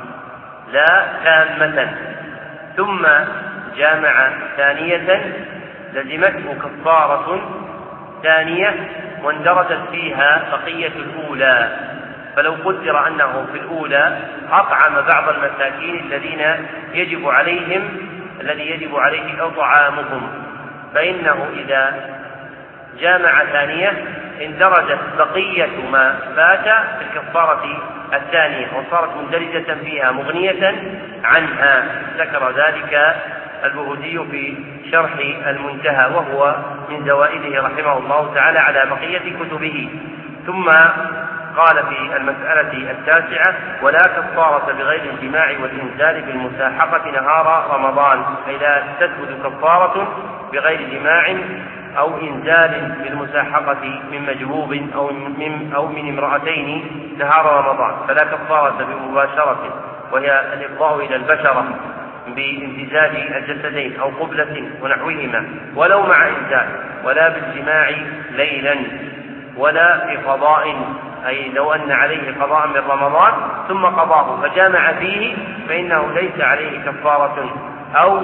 لا تامة ثم جامع ثانية لزمته كفارة ثانية واندرجت فيها بقية الأولى، فلو قدر أنه في الأولى أطعم بعض المساكين الذين يجب عليهم الذي يجب عليه إطعامهم، فإنه إذا جامع ثانية اندرجت بقية ما فات في الكفارة الثانية وصارت مندرجة فيها مغنية عنها. ذكر ذلك البهودي في شرح المنتهى، وهو من زوائده رحمه الله تعالى على بقية كتبه. ثم قال في المسألة التاسعة: ولا كفارة بغير الجماع والإنزال بالمساحقة نهار رمضان، أي لا تثبت كفارة بغير جماع أو إنزال بالمساحقة من مجبوب أو من, أو من امرأتين نهار رمضان، فلا كفارة بمباشرة وهي الإفضاء إلى البشرة بامتزاج الجسدين أو قبلة ونحوهما، ولو مع إنزال، ولا بالجماع ليلا، ولا في قضاء، أي لو أن عليه قضاء من رمضان ثم قضاه فجامع فيه فإنه ليس عليه كفارة، أو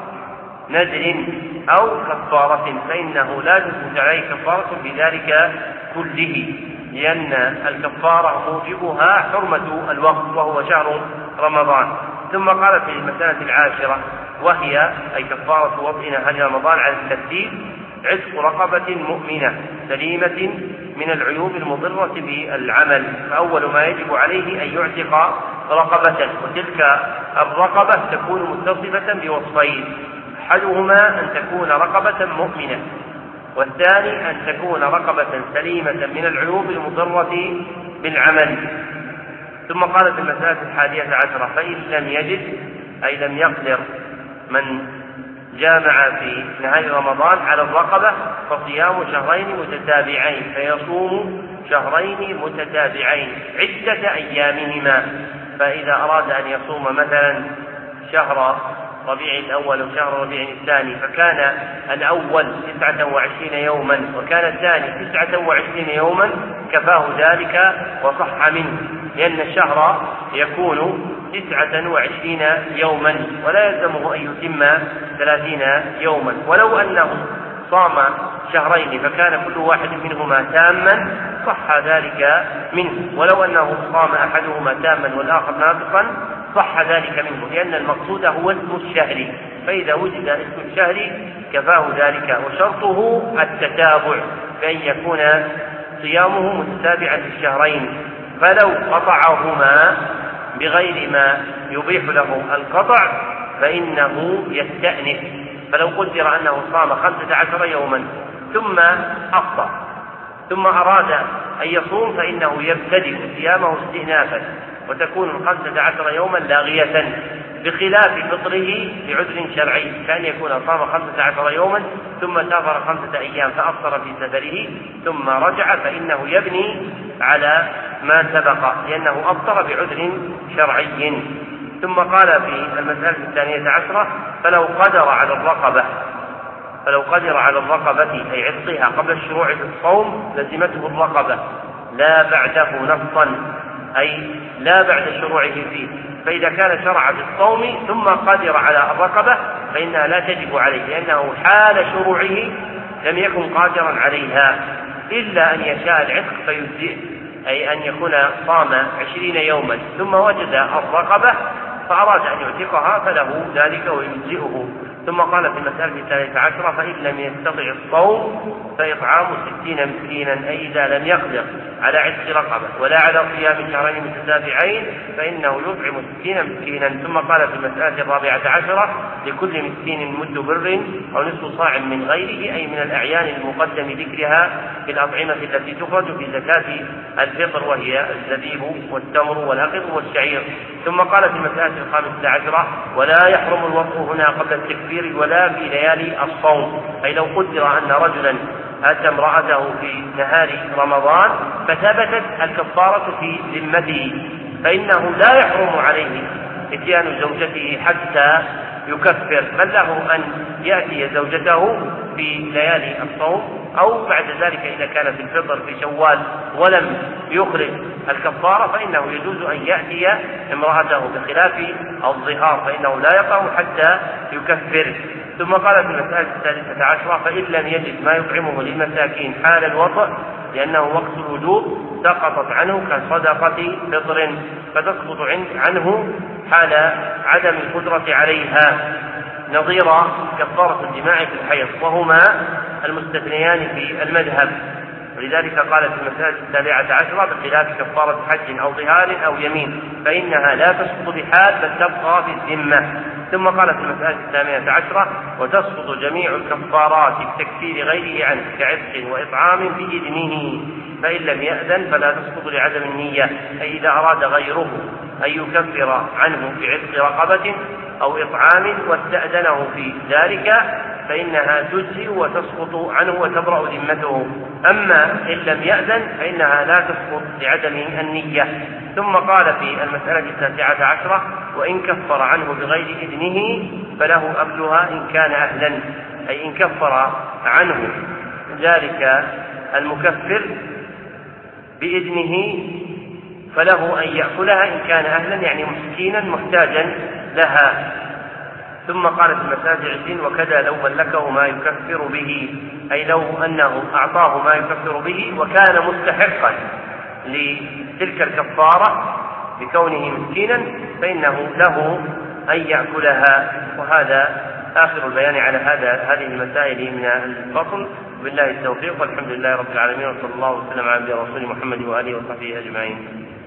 نذر أو كفارة فإنه لا تثبت عليه كفارة بذلك كله، لأن الكفارة موجبها حرمة الوقت وهو شهر رمضان. ثم قال في المسألة العاشرة وهي أي كفارة وضع نهار رمضان على الترتيب: عتق رقبة مؤمنة سليمة من العيوب المضرة بالعمل، فأول ما يجب عليه أن يعتق رقبة، وتلك الرقبة تكون متصفة بوصفين: أحدهما أن تكون رقبة مؤمنة، والثاني أن تكون رقبة سليمة من العيوب المضرة بالعمل. ثم قال في المسألة الحادية عشرة: فإن لم يجد أي لم يقدر من جامع في نهار رمضان على الرقبة فصيام شهرين متتابعين، فيصوم شهرين متتابعين عدة أيامهما. فإذا أراد أن يصوم مثلا شهر ربيع الأول وشهر ربيع الثاني فكان الأول تسعة وعشرين يوما وكان الثاني تسعة وعشرين يوما كفاه ذلك وصح منه، لأن الشهر يكون تسعة وعشرين يوما ولا يلزمه أن يتم ثلاثين يوما. ولو أنه صام شهرين فكان كل واحد منهما تاما صح ذلك منه، ولو أنه صام أحدهما تاما والآخر ناقصا صح ذلك منه، لأن المقصود هو اسم الشهر، فإذا وجد اسم الشهر كفاه ذلك، وشرطه التتابع بأن يكون صيامه متتابعا للشهرين. فلو قطعهما بغير ما يبيح له القطع فإنه يستأنف، فلو قدر أنه صام خمسة عشر يوما ثم أفطر ثم أراد أن يصوم فإنه يبتدئ صيامه استئنافا، وتكون الخمسة عشر يوما لاغية، بخلاف فطره بعذر شرعي كان يكون صام خمسة عشر يوما ثم سافر خمسة أيام فأفطر في سفره ثم رجع، فإنه يبني على ما سبق لأنه أفطر بعذر شرعي. ثم قال في المسألة الثانية عشرة: فلو قدر على الرقبة فلو قدر على الرقبة أي عتقها قبل الشروع في الصوم لزمته الرقبة لا بعده نصا، أي لا بعد شروعه فيه، فإذا كان شرع في الصوم ثم قدر على الرقبة فإنها لا تجب عليه، لأنه حال شروعه لم يكن قادرا عليها، إلا أن يشاء العتق فيجزئ، أي أن يكون صام عشرين يوما ثم وجد الرقبة فأراد أن يعتقها فله ذلك ويجزئه. ثم قال في المسألة الثالثة عشرة: فإن لم يستطع الصوم فإطعام ستين مسكينا، أي إذا لم يقدر على عتق رقبة ولا على صيام شهرين متتابعين فإنه يطعم ستين مسكينا. ثم قال في المسألة الرابعة عشرة: لكل مسكين مد بر أو نصف صاع من غيره، أي من الأعيان المقدم ذكرها في الأطعمة التي تخرج في زكاة الفطر، وهي الزبيب والتمر والأقط والشعير. ثم قال في المسألة الخامسة عشرة: ولا يحرم الوضوء هنا قبل التكبير ولا في ليالي الصوم، أي لو قدر أن رجلا أتى امرأته في نهار رمضان فثبتت الكفارة في ذمته فإنه لا يحرم عليه اتيان زوجته حتى يكفر، بل له أن يأتي زوجته في ليالي الصوم أو بعد ذلك إذا كان في الفطر في شوال ولم يخرج الكفارة فإنه يجوز أن يأتي امرأته، بخلاف الظهار فإنه لا يقع حتى يكفر. ثم قال في المسألة الثالثة عشرة: فإن لم يجد ما يطعمه للمساكين حال الوضع لأنه وقت الوجوب سقطت عنه كصدقة فطر، فتسقط عنه حال عدم القدرة عليها، نظير كفارة الجماع في الحيض، وهما المستثنيان في المذهب. ولذلك قال في المسألة السابعة عشرة: بخلاف كفارة حج أو ظهار أو يمين فإنها لا تسقط بحال بل تبقى في الذمة. ثم قال في المسألة الثامنة عشرة: وتسقط جميع الكفارات بتكفير غيره عنه كعتق وإطعام بإذنه، فإن لم يأذن فلا تسقط لعدم النية، أي إذا أراد غيره أن يكفر عنه بعتق رقبة أو إطعام واستأذنه في ذلك فإنها تجزئ وتسقط عنه وتبرأ ذمته. أما إن لم يأذن فإنها لا تسقط لعدم النية. ثم قال في المسألة التاسعة عشرة: وإن كفر عنه بغير إذنه فله أكلها إن كان أهلا، أي إن كفر عنه ذلك المكفر بإذنه فله أن يأكلها إن كان أهلا، يعني مسكينا محتاجا لها. ثم قال في المسألة عشرين: وكذا لو ملكه ما يكفر به، أي لو أنه أعطاه ما يكفر به وكان مستحقا لتلك الكفارة بكونه مسكينا فإنه له أن يأكلها. وهذا آخر البيان على هذا هذه المسائل من الفصل. بالله التوفيق، والحمد لله رب العالمين، وصلى الله وسلم على نبينا ورسوله محمد وآله وصحبه أجمعين.